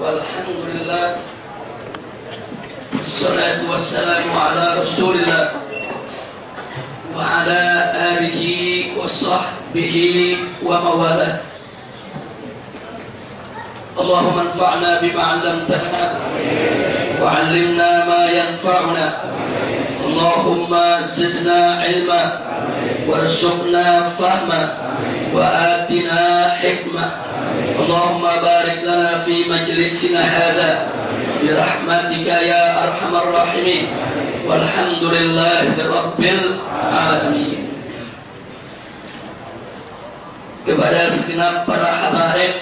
Walhamdulillah. Assalatu wassalamu ala Rasulillah wa ala alihi wa sahbihi wa mawalah. Allahumma anfa'na bima 'allamtana wa 'allimna ma yanfa'una. Allahumma zidna 'ilma warzuqna fahma wa atina hikmah. Allahumma barik lana fi majlisina hadha bi rahmatika ya arhamar rahimin. Walhamdulillahi rabbil alamin. Kepada segenap para habaib,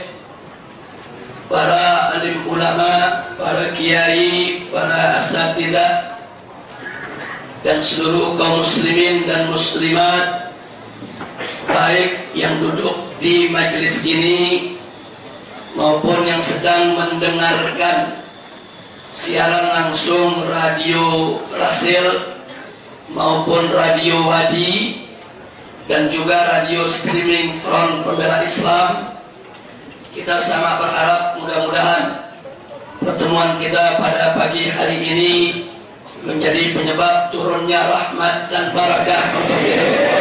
para alim ulama, para kiai, para asatidzah, dan seluruh kaum muslimin dan muslimat, baik yang duduk di majelis ini maupun yang sedang mendengarkan siaran langsung radio Rasil maupun radio Wadi dan juga radio streaming Front Pembela Islam. Kita sangat berharap mudah-mudahan pertemuan kita pada pagi hari ini menjadi penyebab turunnya rahmat dan barakah untuk kita semua.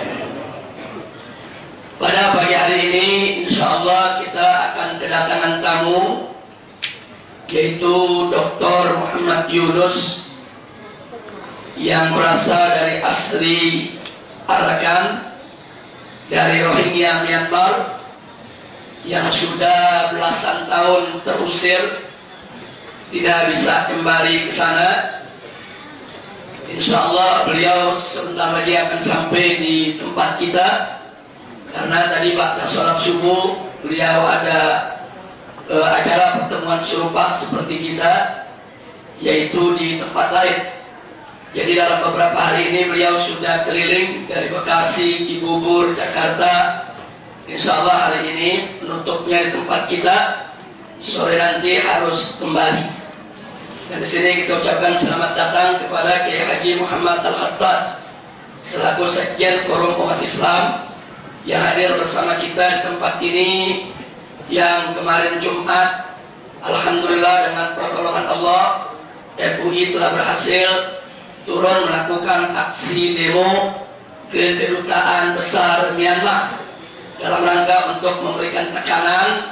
Pada pagi hari ini insyaallah kita akan kedatangan tamu, yaitu Dr. Muhammad Yunus yang berasal dari asli Arakan, dari Rohingya Myanmar, yang sudah belasan tahun terusir, tidak bisa kembali ke sana. Insyaallah beliau sebentar lagi akan sampai di tempat kita, karena tadi pada sholat subuh beliau ada acara pertemuan serupa seperti kita, yaitu di tempat lain. Jadi dalam beberapa hari ini beliau sudah keliling dari Bekasi, Cibubur, Jakarta. Insyaallah hari ini penutupnya di tempat kita, sore nanti harus kembali. Dan di sini kita ucapkan selamat datang kepada Kiai Haji Muhammad Al-Khattab selaku Sekjen Forum Umat Islam yang hadir bersama kita di tempat ini, yang kemarin Jumat alhamdulillah dengan pertolongan Allah FUI telah berhasil turun melakukan aksi demo ke kedutaan besar Myanmar dalam rangka untuk memberikan tekanan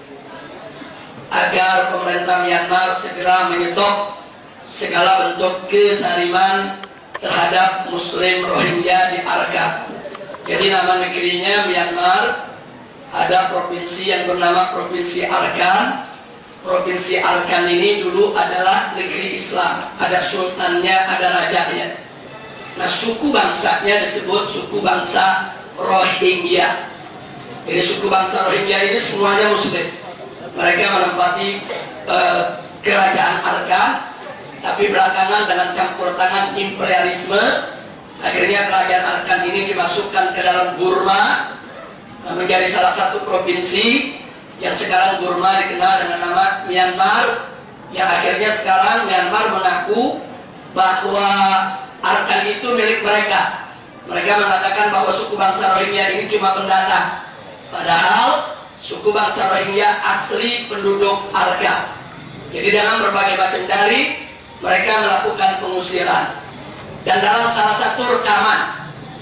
agar pemerintah Myanmar segera menyetop segala bentuk kezaliman terhadap Muslim Rohingya di Arakan. Jadi nama negerinya Myanmar, ada provinsi yang bernama Provinsi Arakan. Provinsi Arakan ini dulu adalah negeri Islam, ada sultannya, ada rajanya. Nah, suku bangsanya disebut suku bangsa Rohingya. Jadi suku bangsa Rohingya ini semuanya Muslim. Mereka menempati kerajaan Arakan, tapi belakangan dengan campur tangan imperialisme, akhirnya kerajaan Arakan ini dimasukkan ke dalam Burma, menjadi salah satu provinsi yang sekarang Burma dikenal dengan nama Myanmar, yang akhirnya sekarang Myanmar mengaku bahwa Arakan itu milik mereka. Mereka mengatakan bahwa suku bangsa Rohingya ini cuma pendatang, padahal suku bangsa Rohingya asli penduduk Arakan. Jadi dengan berbagai macam dalih mereka melakukan pengusiran. Dan dalam salah satu rekaman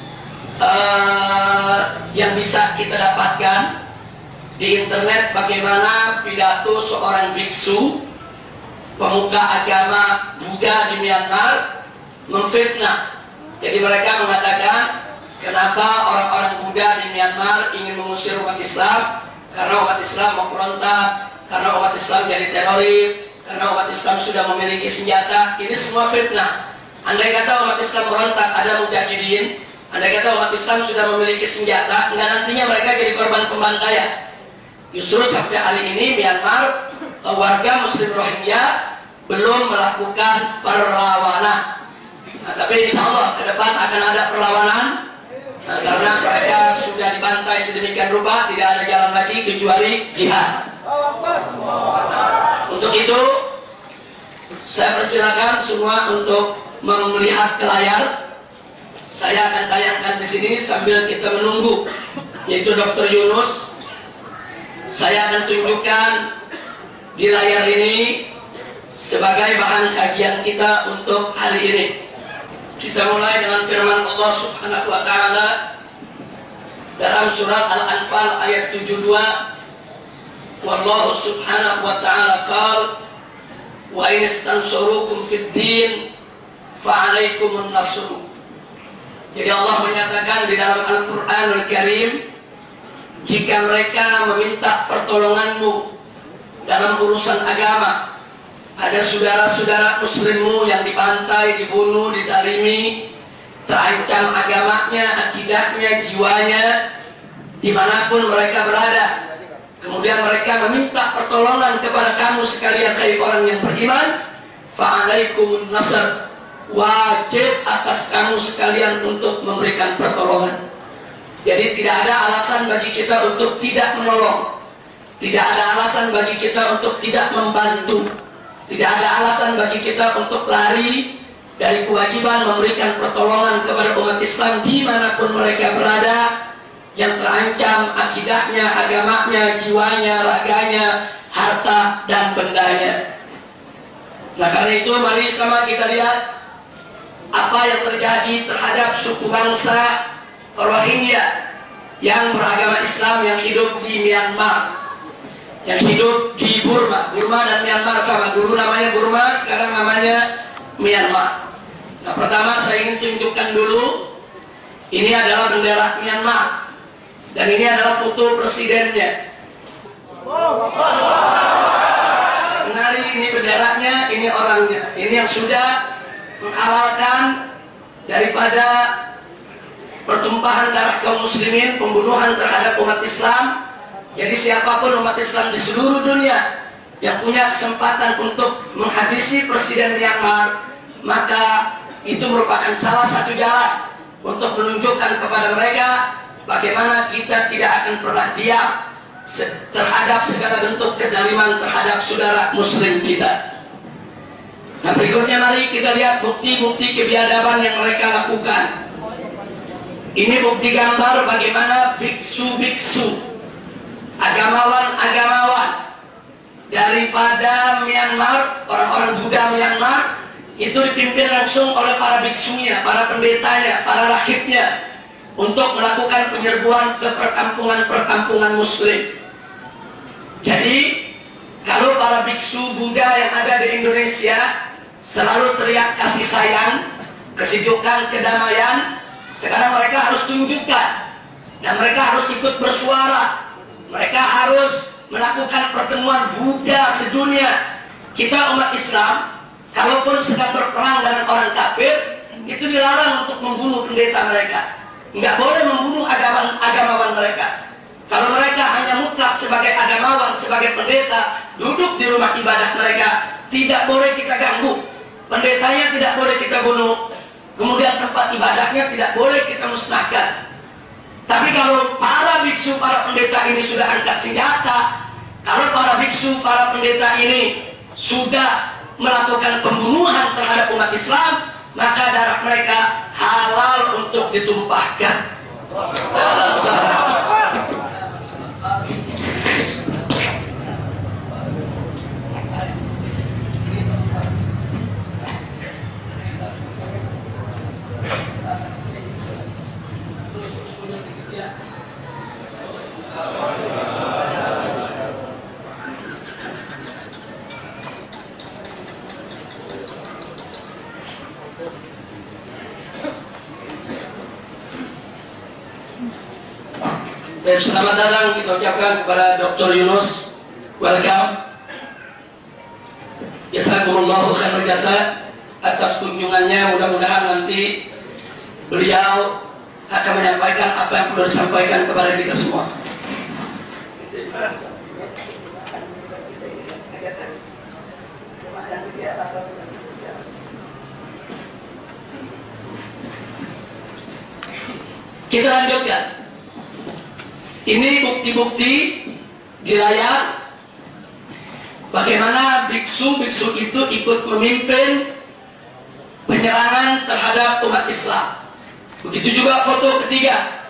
yang bisa kita dapatkan di internet, bagaimana pidato seorang biksu pemuka agama Buddha di Myanmar memfitnah. Jadi mereka mengatakan, kenapa orang-orang Buddha di Myanmar ingin mengusir umat Islam? Karena umat Islam mau berontak, karena umat Islam jadi teroris, karena umat Islam sudah memiliki senjata. Ini semua fitnah. Andai kata umat Islam berontak, ada mujahidin, andai kata umat Islam sudah memiliki senjata, enggak nantinya mereka jadi korban pembantaian. Justru sampai hari ini Myanmar, warga Muslim Rohingya belum melakukan perlawanan. Nah, tapi insya Allah ke depan akan ada perlawanan, karena mereka sudah dibantai sedemikian rupa, tidak ada jalan lagi kecuali jihad. Untuk itu, saya persilakan semua untuk melihat ke layar. Saya akan tayangkan di sini sambil kita menunggu, yaitu Dr. Yunus. Saya akan tunjukkan di layar ini sebagai bahan kajian kita untuk hari ini. Kita mulai dengan firman Allah Subhanahu wa taala dalam surat Al-Anfal ayat 72. Wallahu subhanahu wa ta'ala qala wa in istansurukum fid din fa 'alaikumun nasr. Jadi Allah menyatakan di dalam Al-Qur'anul Karim, jika mereka meminta pertolonganmu dalam urusan agama, ada saudara-saudara muslimmu yang dibantai, dibunuh, dizalimi, terancam agamanya, akidahnya, jiwanya, dimanapun mereka berada. Kemudian mereka meminta pertolongan kepada kamu sekalian, hai orang yang beriman, fa'alaikumun nasr, wajib atas kamu sekalian untuk memberikan pertolongan. Jadi tidak ada alasan bagi kita untuk tidak menolong, tidak ada alasan bagi kita untuk tidak membantu. Tidak ada alasan bagi kita untuk lari dari kewajiban memberikan pertolongan kepada umat Islam dimanapun mereka berada, yang terancam akidahnya, agamanya, jiwanya, raganya, harta dan bendanya. Nah, karena itu mari sama kita lihat apa yang terjadi terhadap suku bangsa Rohingya yang beragama Islam yang hidup di Myanmar, yang hidup di Burma. Burma dan Myanmar sama, dulu namanya Burma, sekarang namanya Myanmar. Nah, pertama saya ingin tunjukkan dulu, ini adalah bendera Myanmar dan ini adalah foto presidennya. Kenali ini benderanya, ini orangnya. Ini yang sudah menghalalkan daripada pertumpahan darah kaum muslimin, pembunuhan terhadap umat Islam. Jadi siapapun umat Islam di seluruh dunia yang punya kesempatan untuk menghabisi Presiden Myanmar, maka itu merupakan salah satu jalan untuk menunjukkan kepada mereka bagaimana kita tidak akan pernah diam terhadap segala bentuk kezaliman terhadap saudara muslim kita. Nah, berikutnya mari kita lihat bukti-bukti kebiadaban yang mereka lakukan. Ini bukti gambar bagaimana biksu-biksu, agamawan-agamawan daripada Myanmar, orang-orang Buddha Myanmar, itu dipimpin langsung oleh para biksunya, para pendetanya, para rahibnya, untuk melakukan penyerbuan ke perkampungan-perkampungan muslim. Jadi, kalau para biksu Buddha yang ada di Indonesia selalu teriak kasih sayang, kesejukan, kedamaian, sekarang mereka harus tunjukkan, dan mereka harus ikut bersuara. Mereka harus melakukan pertemuan Buddha sedunia. Kita umat Islam, kalaupun sedang berperang dengan orang kafir, itu dilarang untuk membunuh pendeta mereka. Nggak boleh membunuh agamawan mereka. Kalau mereka hanya mutlak sebagai agamawan, sebagai pendeta, duduk di rumah ibadah mereka, tidak boleh kita ganggu. Pendetanya tidak boleh kita bunuh. Kemudian tempat ibadahnya tidak boleh kita musnahkan. Tapi kalau para biksu, para pendeta ini sudah angkat senjata, kalau para biksu, para pendeta ini sudah melakukan pembunuhan terhadap umat Islam, maka darah mereka halal untuk ditumpahkan. Selamat datang kita ucapkan kepada Dr. Yunus. Welcome. Jazakumullahu khairan jasa atas kunjungannya. Mudah-mudahan nanti beliau akan menyampaikan apa yang perlu disampaikan kepada kita semua. Kita lanjutkan. Ini bukti-bukti di layar bagaimana biksu-biksu itu ikut memimpin penyerangan terhadap umat Islam. Begitu juga foto ketiga.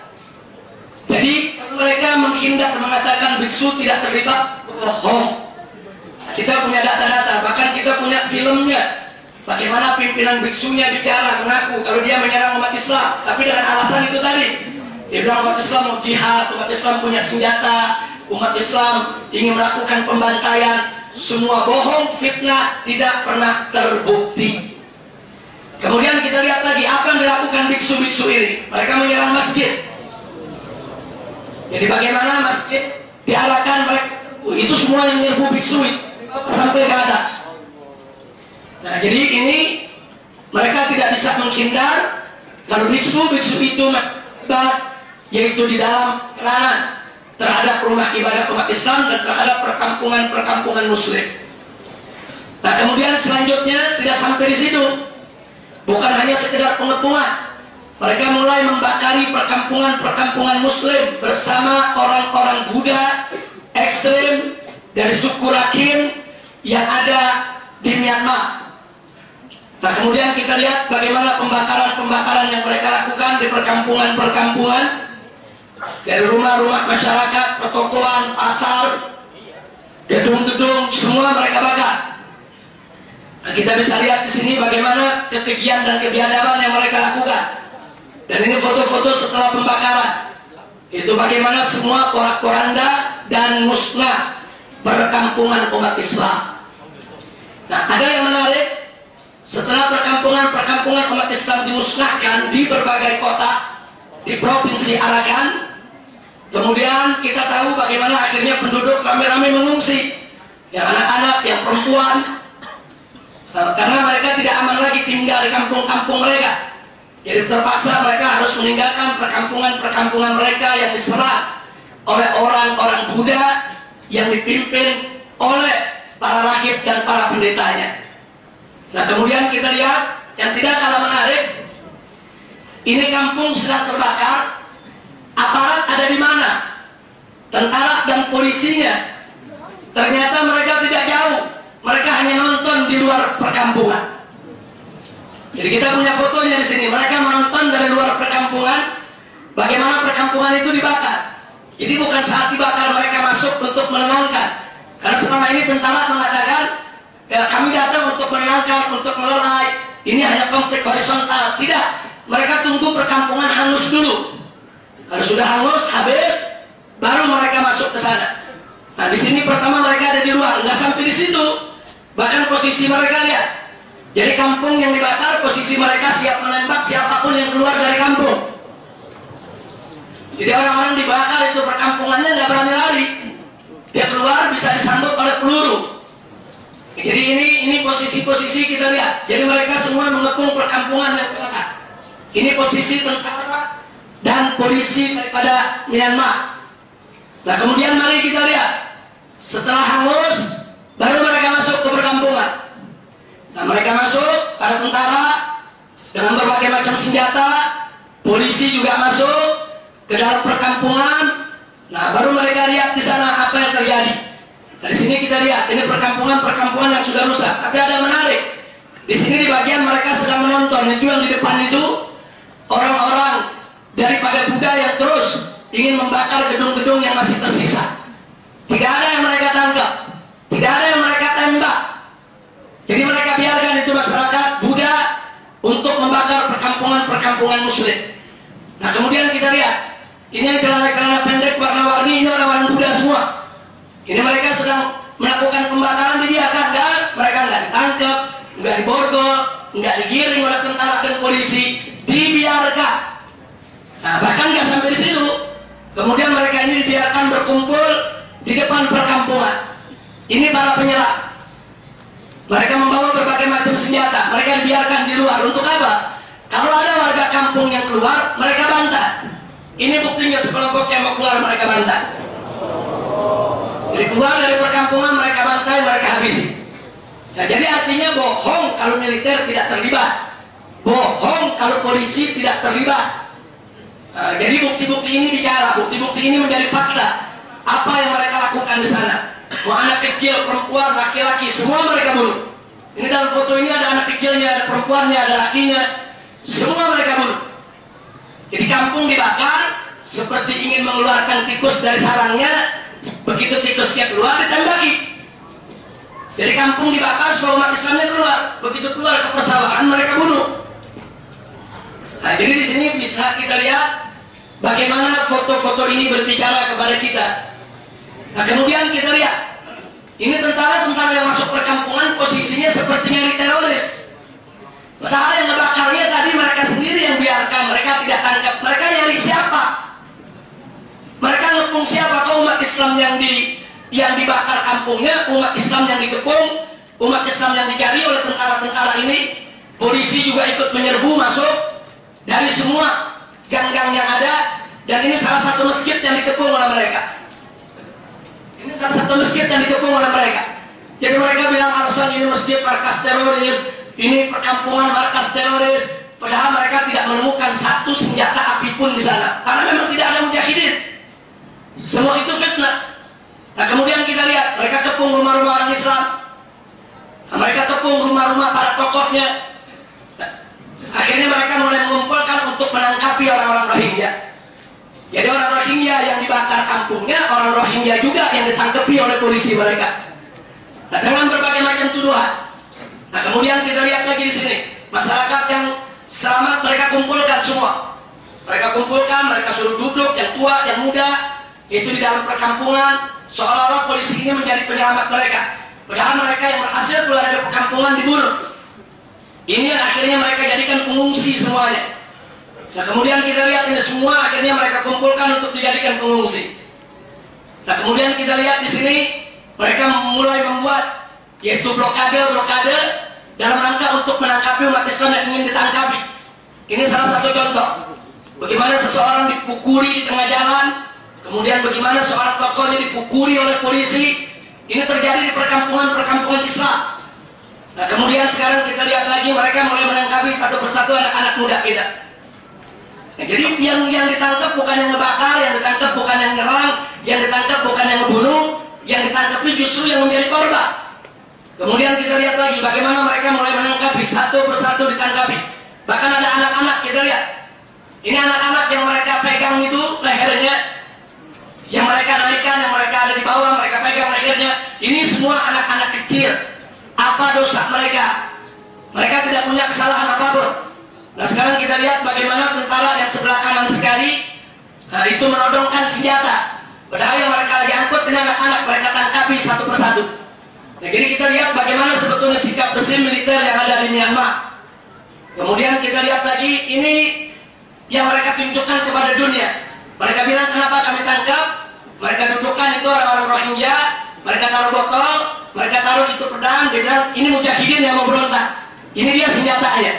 Jadi mereka menghindar mengatakan biksu tidak terlibat, bohong. kita punya data-data, bahkan kita punya filmnya. Bagaimana pimpinan biksunya bicara, mengaku kalau dia menyerang umat Islam, tapi dengan alasan itu tadi. Dia bilang umat Islam mau jihad, umat Islam punya senjata, umat Islam ingin melakukan pembantaian. Semua bohong, fitnah, tidak pernah terbukti. Kemudian kita lihat lagi apa yang dilakukan biksu-biksu ini. Mereka menyerang masjid. Jadi bagaimana masjid diarahkan mereka, itu semua yang menyerbu biksu sampai ke atas. Nah, jadi ini mereka tidak bisa menghindar kalau biksu itu menyebar, yaitu di dalam kerangan terhadap rumah ibadah umat Islam dan terhadap perkampungan Muslim. Nah, kemudian selanjutnya tidak sampai di situ. Bukan hanya sekedar pengepungan. Mereka mulai membakari perkampungan Muslim bersama orang-orang Buddha ekstrem dari suku Rakhine yang ada di Myanmar. Nah, kemudian kita lihat bagaimana pembakaran yang mereka lakukan di perkampungan, dari rumah-rumah masyarakat, pertokoan, pasar, gedung-gedung, semua mereka bakar. Nah, kita bisa lihat di sini bagaimana kekejian dan kebiadaban yang mereka lakukan. Dan ini foto-foto setelah pembakaran. Itu bagaimana semua porak-poranda dan musnah perkampungan umat Islam. Nah, ada yang menarik. Setelah perkampungan umat Islam dimusnahkan di berbagai kota di Provinsi Arakan, kemudian kita tahu bagaimana akhirnya penduduk ramai-ramai mengungsi, yang anak-anak, yang perempuan, karena mereka tidak aman lagi tinggal di kampung-kampung mereka. Jadi terpaksa mereka harus meninggalkan perkampungan mereka yang diserang oleh orang-orang Buddha yang dipimpin oleh para rahib dan para pendetanya. Nah, kemudian kita lihat yang tidak kalah menarik, ini kampung sedang terbakar, aparat ada di mana? Tentara dan polisinya. Ternyata mereka tidak jauh, mereka hanya nonton di luar perkampungan. Jadi kita punya fotonya di sini, mereka menonton dari luar perkampungan, bagaimana perkampungan itu dibakar. Jadi bukan saat dibakar mereka masuk untuk menenangkan, karena selama ini tentara mengatakan, ya, kami datang untuk menenangkan, untuk melerai. Ini hanya konflik horizontal. Tidak. Mereka tunggu perkampungan hangus dulu. Kalau sudah hangus, habis, baru mereka masuk ke sana. Nah, di sini pertama mereka ada di luar. Nggak sampai di situ. Bahkan posisi mereka lihat. Jadi kampung yang dibakar, posisi mereka siap menembak siapapun yang keluar dari kampung. Jadi orang-orang dibakar itu perkampungannya nggak berani lari. Dia keluar bisa disambut oleh peluru. Jadi ini posisi-posisi kita lihat. Jadi mereka semua mengepung perkampungan yang terbakar. Ini posisi tentara dan polisi daripada Myanmar. Nah, kemudian mari kita lihat. Setelah hangus, baru mereka masuk ke perkampungan. Nah, mereka masuk, para tentara dengan berbagai macam senjata, polisi juga masuk ke dalam perkampungan. Nah, baru mereka lihat di sana apa yang terjadi. Dari sini kita lihat, ini perkampungan yang sudah rusak. Tapi ada yang menarik. Di sini di bagian mereka sedang menonton. Itu yang di depan itu, orang-orang daripada Buddha yang terus ingin membakar gedung-gedung yang masih tersisa. Tidak ada yang mereka tangkap. Tidak ada yang mereka tembak. Jadi mereka biarkan itu masyarakat Buddha untuk membakar perkampungan Muslim. Nah, kemudian kita lihat. Ini celana-celana pendek warna-warni, ini orang-orang Buddha semua. Ini mereka sedang melakukan pembakaran, dibiarkan, mereka nggak ditangkap, nggak diborgol, nggak digiring oleh tentara dan polisi, dibiarkan. Nah, bahkan nggak sampai di situ. Kemudian mereka ini dibiarkan berkumpul di depan perkampungan. Ini para penyerang. Mereka membawa berbagai macam senjata. Mereka dibiarkan di luar. Untuk apa? Kalau ada warga kampung yang keluar, mereka bantah. Ini buktinya sekelompok yang mau keluar, mereka bantah. Jadi keluar dari perkampungan, mereka bantai, mereka habisi. Nah, jadi artinya bohong kalau militer tidak terlibat. Bohong kalau polisi tidak terlibat. Nah, jadi bukti-bukti ini bicara, bukti-bukti ini menjadi fakta. Apa yang mereka lakukan di sana? Mau anak kecil, perempuan, laki-laki, semua mereka bunuh. Ini dalam foto ini ada anak kecilnya, ada perempuannya, ada lakinya. Semua mereka bunuh. Jadi kampung dibakar, seperti ingin mengeluarkan tikus dari sarangnya. Begitu tikusnya keluar, ditembaki. Jadi kampung dibakar supaya umat Islamnya keluar. Begitu keluar ke persawahan mereka bunuh. Nah, jadi di sini bisa kita lihat bagaimana foto-foto ini berbicara kepada kita. Nah, kemudian kita lihat ini tentara-tentara yang masuk perkampungan posisinya seperti nyari teroris. Padahal yang ngebakarnya tadi mereka sendiri yang biarkan, mereka tidak tangkap. Mereka nyari siapa? Mereka ngepung siapa? Kau umat Islam yang dibakar kampungnya, umat Islam yang dikepung, umat Islam yang dicari oleh tentara-tentara ini. Polisi juga ikut menyerbu masuk dari semua gang-gang yang ada, dan ini salah satu masjid yang dikepung oleh mereka. Ini salah satu masjid yang dikepung oleh mereka. Jadi mereka bilang alasan ini masjid markas teroris, ini perkampungan markas teroris. Padahal mereka tidak menemukan satu senjata api pun di sana, karena memang tidak ada mujahidin. Semua itu fitnah. Nah, kemudian kita lihat mereka kepung rumah-rumah orang Islam. Nah, mereka kepung rumah-rumah para tokohnya. Nah, akhirnya mereka mulai mengumpulkan untuk menangkapi orang-orang Rohingya. Jadi orang Rohingya yang dibakar kampungnya, orang Rohingya juga yang ditangkapi oleh polisi mereka. Nah, dengan berbagai macam tuduhan. Nah, kemudian kita lihat lagi di sini masyarakat yang selamat mereka kumpulkan semua. Mereka kumpulkan, mereka suruh duduk yang tua, yang muda, itu di dalam perkampungan, seolah-olah polisi ini menjadi penyelamat mereka. Padahal mereka yang berhasil keluar dari perkampungan dibunuh. Ini yang akhirnya mereka jadikan pengungsi semuanya. Nah, kemudian kita lihat ini semua akhirnya mereka kumpulkan untuk dijadikan pengungsi. Nah, kemudian kita lihat di sini mereka mulai membuat yaitu blokade dalam rangka untuk menangkapi umat Islam yang ingin ditangkapi. Ini salah satu contoh. Bagaimana seseorang dipukuli di tengah jalan, kemudian bagaimana seorang tokohnya dipukuli oleh polisi. Ini terjadi di perkampungan-perkampungan Islam. Nah, kemudian sekarang kita lihat lagi mereka mulai menangkapi satu persatu anak-anak muda kita. Nah, jadi yang ditangkap bukan yang ngebakar, yang ditangkap bukan yang nyerang, yang ditangkap bukan yang membunuh, yang ditangkap justru yang menjadi korban. Kemudian kita lihat lagi bagaimana mereka mulai menangkapi satu persatu ditangkapi. Bahkan ada anak-anak kita lihat. Ini anak-anak yang mereka pegang itu lehernya, yang mereka naikkan, yang mereka ada di bawah, mereka pegang lehernya. Ini semua anak-anak kecil. Apa dosa mereka? Mereka tidak punya kesalahan apapun. Nah, sekarang kita lihat bagaimana tentara yang sebelah kanan sekali, nah, itu menodongkan senjata. Padahal yang mereka lagi angkut ini anak-anak, mereka tangkapi satu persatu. Nah, jadi kita lihat bagaimana sebetulnya sikap rezim militer yang ada di Myanmar. Kemudian kita lihat lagi ini yang mereka tunjukkan kepada dunia. Mereka bilang kenapa kami tangkap? Mereka dudukkan itu orang-orang Rohingya, mereka taruh botol, mereka taruh itu pedang, dia bilang ini mujahidin yang mau berontak. Ini dia senjatanya.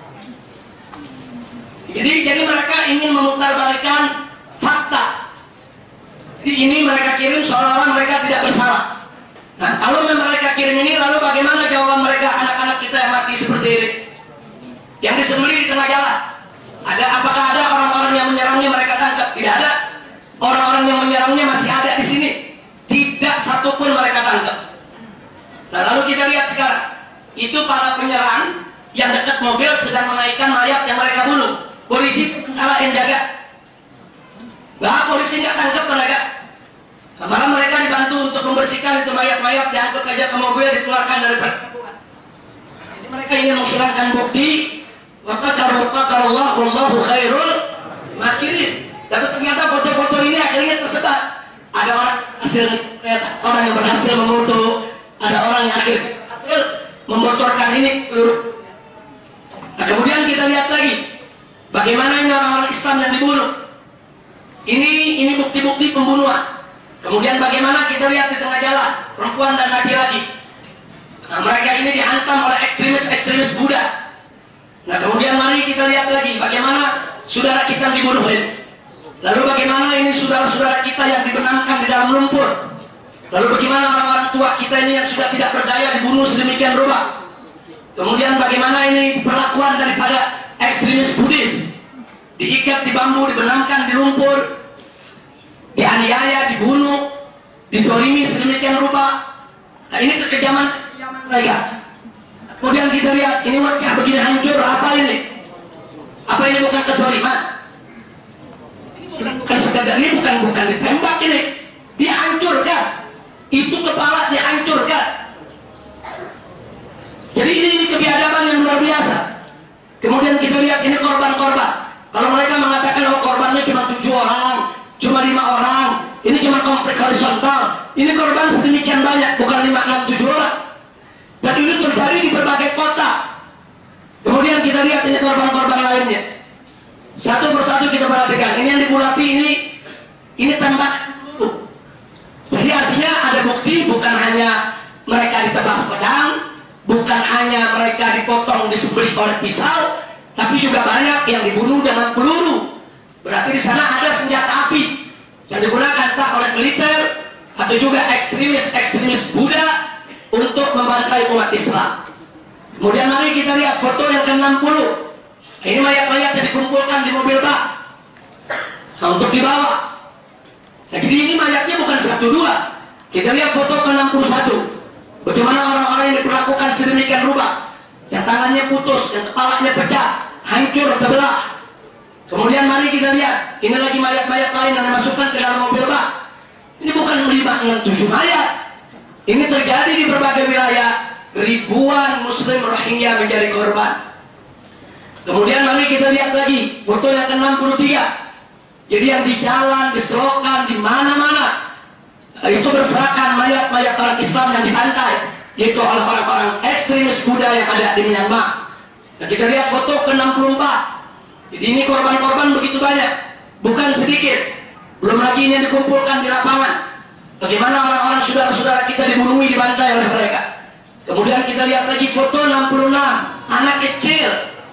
Jadi mereka ingin memutarbalikkan fakta. Jadi ini mereka kirim seolah-olah mereka tidak bersalah. Nah, kalau mereka kirim ini, lalu bagaimana jawaban mereka anak-anak kita yang mati seperti ini? Yang disembelih di tengah jalan. Apakah ada orang-orang yang menyerangnya mereka tangkap? Tidak ada. Orang-orang yang menyerangnya masih ada di sini. Tidak satupun mereka tangkap. Nah, lalu kita lihat sekarang. Itu para penyerang yang dekat mobil sedang menaikkan mayat yang mereka bunuh. Polisi tentara yang jaga. Nah, polisi nggak tangkap mereka. Nah, malah mereka dibantu untuk membersihkan itu mayat-mayat, diangkut aja ke mobil, dikeluarkan dari perkampungan. Jadi mereka ingin menghilangkan bukti. Wallahu khairul makirin. Tapi ternyata foto-foto ini akhirnya tersebar. Ada orang yang berhasil memoto, ada orang yang akhirnya berhasil membocorkan ini. Nah, kemudian kita lihat lagi bagaimana ini orang-orang Islam yang dibunuh. Ini bukti-bukti pembunuhan. Kemudian bagaimana kita lihat di tengah jalan perempuan dan laki-laki. Nah, mereka ini dihantam oleh ekstremis Buddha. Nah, kemudian mari kita lihat lagi bagaimana saudara kita yang dibunuh ini. Lalu bagaimana ini saudara-saudara kita yang dibenamkan di dalam lumpur. Lalu bagaimana orang-orang tua kita ini yang sudah tidak berdaya dibunuh sedemikian rupa. Kemudian bagaimana ini perlakuan daripada ekstremis Buddhis. Diikat di bambu, dibenamkan di lumpur, dianiaya, dibunuh, dizolimi sedemikian rupa. Nah, ini kekejaman mereka. Kemudian kita lihat, ini wajah begini hancur, apa ini? Apa ini bukan kezaliman? Ini bukan ditembak ini. Dihancurkan. Itu kepala dihancurkan. Kemudian kita lihat ini korban-korban. Kalau mereka mengatakan oh korbannya cuma 7 orang, cuma 5 orang, ini cuma konflik horizontal. Ini korban sedemikian banyak, bukan 5, 6, 7 orang. Dan ini terjadi di berbagai kota. Kemudian kita lihat ini korban-korban lainnya. Satu persatu kita perhatikan. Ini yang dibulati ini tembak. Jadi artinya ada bukti, bukan hanya mereka ditebas pedang, bukan hanya mereka dipotong disembelih oleh pisau, tapi juga banyak yang dibunuh dengan peluru. Berarti di sana ada senjata api yang digunakan entah oleh militer atau juga ekstremis Buddha untuk membantai umat Islam. Kemudian mari kita lihat foto yang ke-60. Ini mayat-mayat yang dikumpulkan di mobil bak. Nah, untuk dibawa. Nah, jadi ini mayatnya bukan 1-2. Kita lihat foto ke-61. Bagaimana orang-orang yang diperlakukan sedemikian rupa. Yang tangannya putus, yang kepalanya pecah, hancur, terbelah. Kemudian mari kita lihat. Ini lagi mayat-mayat lain yang dimasukkan ke dalam mobil bak. Ini bukan 5, 6, 7 mayat. Ini terjadi di berbagai wilayah. Ribuan Muslim Rohingya menjadi korban. Kemudian mari kita lihat lagi foto yang ke-63. Jadi yang di jalan, di selokan, di mana-mana itu berserakan mayat-mayat orang Islam yang dibantai, yaitu oleh orang-orang ekstremis Buddha yang ada di Myanmar. Dan kita lihat foto ke-64. Jadi ini korban-korban begitu banyak, bukan sedikit. Belum lagi ini yang dikumpulkan di lapangan. Bagaimana orang-orang saudara-saudara kita dibunuhi, dibantai oleh mereka. Kemudian kita lihat lagi foto 66, anak kecil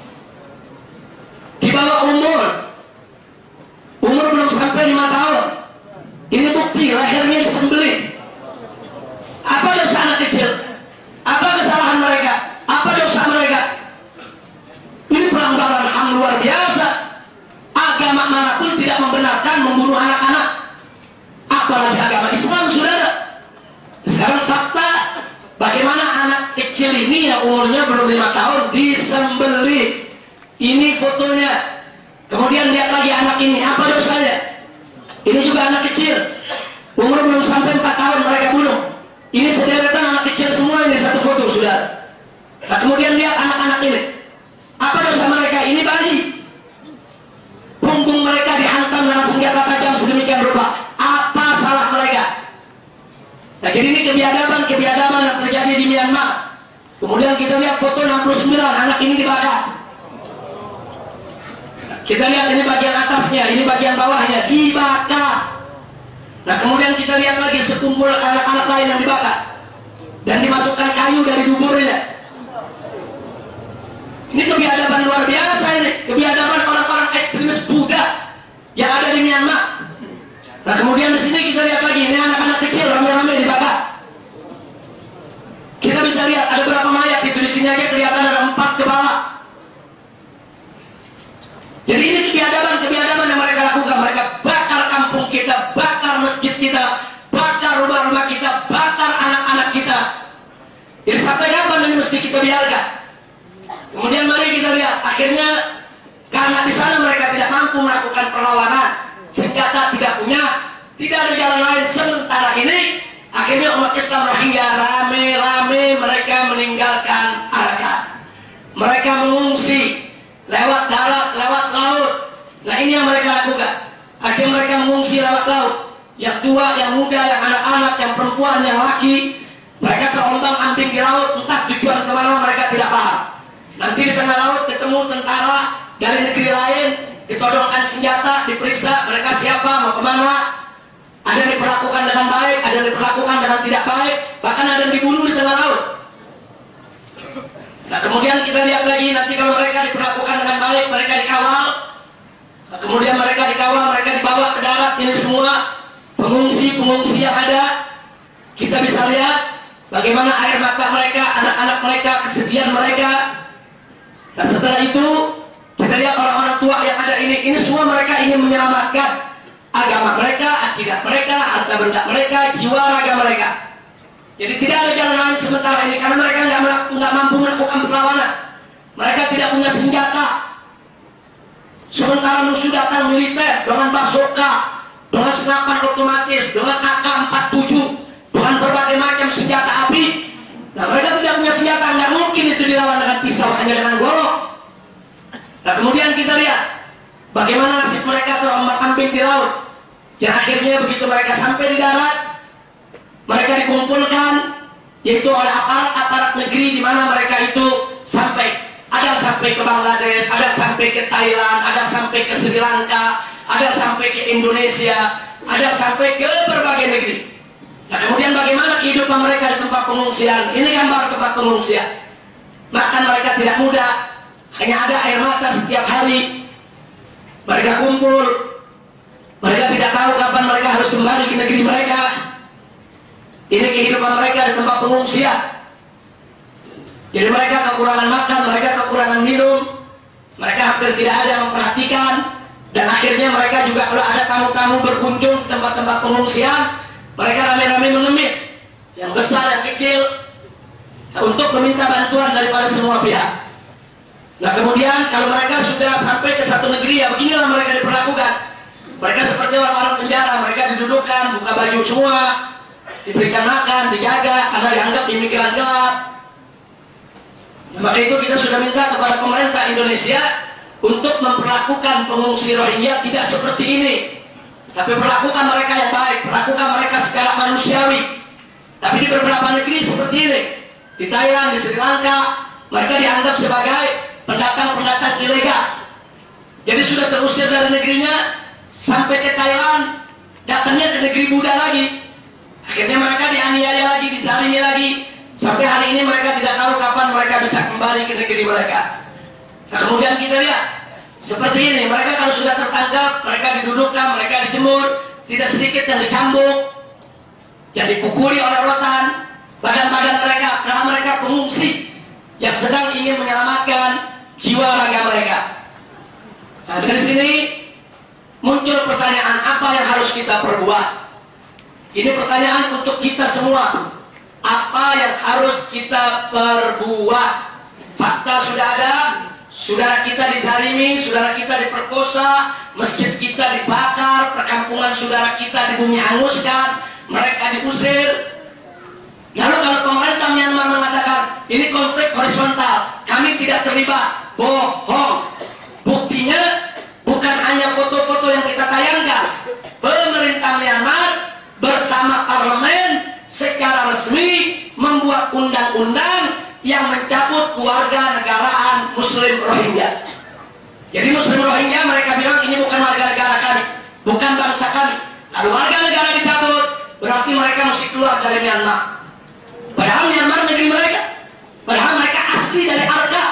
di bawah umur belum sampai 5 tahun. Ini bukti lahirnya disembelih. Apa dosa anak kecil? Apa kesalahan mereka? Apa dosa mereka? Ini pelanggaran HAM luar biasa. Agama manapun tidak membenarkan membunuh anak-anak, apalagi agama Islam, saudara. Sekarang fakta, bagaimana anak kecil ini yang umurnya belum 5 tahun disembelih. Ini fotonya. Kemudian lihat lagi anak ini, apa dosanya? Ini juga anak kecil, umur belum sampai 4 tahun mereka bunuh. Ini sederetan anak kecil semua, ini satu foto, saudara. Nah, kemudian lihat anak-anak ini, apa dosa mereka? Ini bayi, punggung mereka dihantam dengan senjata tajam sedemikian rupa. Apa salah mereka? Nah, jadi ini kebiadaban yang terjadi di Myanmar. Kemudian kita lihat foto 69, anak ini dibakar. Kita lihat ini bagian atasnya, ini bagian bawahnya, dibakar. Nah, kemudian kita lihat lagi sekumpul anak-anak lain yang dibakar. Dan dimasukkan kayu dari duburnya. Ini kebiadaban luar biasa ini. Kebiadaban orang-orang ekstremis Buddha yang ada di Myanmar. Nah, kemudian di sini kita lihat lagi, ini anak-anak kecil ramai-ramai dibakar. Kita bisa lihat ada berapa mayat itu, di sini aja kelihatan ada 4 kepala. Jadi ini kebiadaban yang mereka lakukan. Mereka bakar kampung kita, bakar masjid kita, bakar rumah-rumah kita, bakar anak-anak kita. Jadi sampai kapan ini mesti kita biarkan? Kemudian mari kita lihat, akhirnya karena di sana mereka tidak mampu melakukan perlawanan, senjata tidak punya, tidak ada jalan lain sementara ini, akhirnya umat Islam Rohingya rame-rame mereka meninggalkan Arakan. Mereka mengungsi lewat darat, lewat laut. Nah, ini yang mereka lakukan. Akhirnya mereka mengungsi lewat laut. Yang tua, yang muda, yang anak-anak, yang perempuan, yang laki. Mereka terombang-ambing di laut. Entah tujuan kemana mereka tidak paham. Nanti di tengah laut ketemu tentara dari negeri lain, ditodongkan senjata, diperiksa mereka siapa, mau kemana. Ada yang diperlakukan dengan baik, ada yang diperlakukan dengan tidak baik. Bahkan ada yang dibunuh di tengah laut. Nah, kemudian kita lihat lagi, nanti kalau mereka diperlakukan dengan baik, mereka dikawal. Nah, kemudian mereka dikawal, mereka dibawa ke darat. Ini semua pengungsi yang ada. Kita bisa lihat bagaimana air mata mereka, anak-anak mereka, kesedihan mereka. Nah, setelah itu kita lihat orang-orang tua yang ada ini semua mereka ingin menyelamatkan agama mereka, akidah mereka, harta benda mereka, jiwa raga mereka. Jadi tidak ada jalan lain sementara ini, karena mereka nggak mampu melakukan perlawanan. Mereka tidak punya senjata. Sementara musuh datang militer dengan bazooka, dengan senapan otomatis, dengan AK-47, dengan berbagai macam senjata api. Nah, mereka tidak punya senjata, nggak mungkin itu dilawan dengan pisau, hanya dengan golok. Nah kemudian kita lihat bagaimana nasib mereka terombang-ambing di laut. Yang akhirnya begitu mereka sampai di darat, mereka dikumpulkan, yaitu oleh aparat-aparat negeri di mana mereka itu sampai. Ada sampai ke Bangladesh, ada sampai ke Thailand, ada sampai ke Sri Lanka, ada sampai ke Indonesia, ada sampai ke berbagai negeri. Nah kemudian bagaimana kehidupan mereka di tempat pengungsian? Ini gambar tempat pengungsian. Makan mereka tidak mudah, hanya ada air mata setiap hari. Mereka kumpul, mereka tidak tahu kapan mereka harus kembali ke negeri mereka. Ini kehidupan mereka di tempat pengungsian. Jadi mereka kekurangan makan, mereka kekurangan minum, mereka hampir tidak ada yang memperhatikan, dan akhirnya mereka juga kalau ada tamu-tamu berkunjung ke tempat-tempat pengungsian, mereka rame-rame mengemis, yang besar, yang kecil, untuk meminta bantuan daripada semua pihak. Nah kemudian kalau mereka sudah sampai ke satu negeri, ya beginilah mereka diperlakukan. Mereka seperti orang-orang penjara, mereka didudukkan, buka baju semua, diberikan makan, dijaga, karena dianggap imigran gelap. Maka itu kita sudah minta kepada pemerintah Indonesia untuk memperlakukan pengungsi Rohingya tidak seperti ini. Tapi perlakukan mereka yang baik, perlakukan mereka secara manusiawi. Tapi di beberapa negeri seperti ini, di Thailand, di Sri Lanka, mereka dianggap sebagai pendatang-pendatang ilegal. Jadi sudah terusir dari negerinya, sampai ke Thailand, datangnya ke negeri Buddha lagi. Akhirnya mereka dianiaya lagi, dizalimi lagi. Sampai hari ini mereka tidak tahu kapan mereka bisa kembali ke negeri mereka. Nah kemudian kita lihat, seperti ini, mereka kalau sudah tertangkap, mereka didudukkan, mereka dijemur, tidak sedikit yang dicambuk, yang dipukuli oleh rotan, badan-badan mereka, karena mereka pengungsi, yang sedang ingin menyelamatkan jiwa raga mereka. Nah dari sini, muncul pertanyaan, apa yang harus kita perbuat? Ini pertanyaan untuk kita semua. Apa yang harus kita perbuat? Fakta sudah ada, saudara kita dizalimi, saudara kita diperkosa, masjid kita dibakar, perkampungan saudara kita di bumi hanguskan, mereka diusir. Lalu kalau pemerintah Myanmar mengatakan ini konflik horizontal, kami tidak terlibat, bohong. Buktinya bukan hanya foto-foto yang kita tayangkan. Pemerintah Myanmar bersama parlemen secara resmi membuat undang-undang yang mencabut keluarga negaraan Muslim Rohingya. Jadi Muslim Rohingya mereka bilang ini bukan warga negara kami, bukan bangsa kami. Lalu warga negara dicabut, berarti mereka mesti keluar dari Myanmar. Padahal Myanmar negeri mereka, padahal mereka asli dari Arka.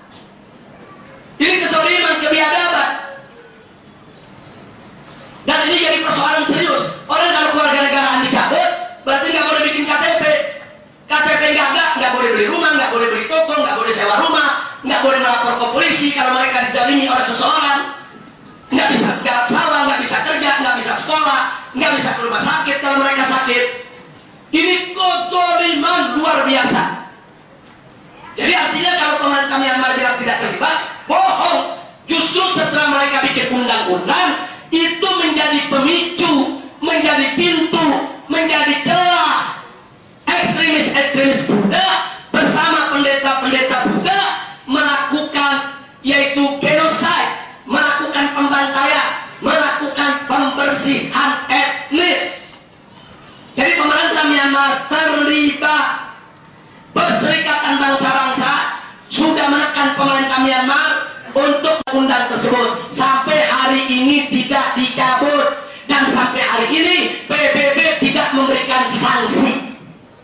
Ini kezaliman, kebiadaban. Dan ini jadi persoalan serius. Orang kalau keluarga negaraan dicabut, berarti nggak boleh bikin KTP. KTP nggak boleh beli rumah, nggak boleh beli toko, nggak boleh sewa rumah, nggak boleh melapor ke polisi kalau mereka dizalimi oleh seseorang. Nggak bisa garap sawah, nggak bisa kerja, nggak bisa sekolah, nggak bisa ke rumah sakit kalau mereka sakit. Ini kezaliman luar biasa. Jadi artinya kalau pemerintah Myanmar bilang tidak terlibat, bohong. Justru setelah mereka bikin undang-undang, itu menjadi pemicu, menjadi pintu, menjadi celah ekstremis-ekstremis Buddha bersama pendeta-pendeta Buddha melakukan yaitu genocide, melakukan pembantaian, melakukan pembersihan etnis. Jadi pemerintah Myanmar terlibat. Perserikatan Bangsa-Bangsa sudah menekan pemerintah Myanmar untuk undang tersebut. Sampai hari ini tidak dicabut. Dan sampai hari ini PBB tidak memberikan sanksi.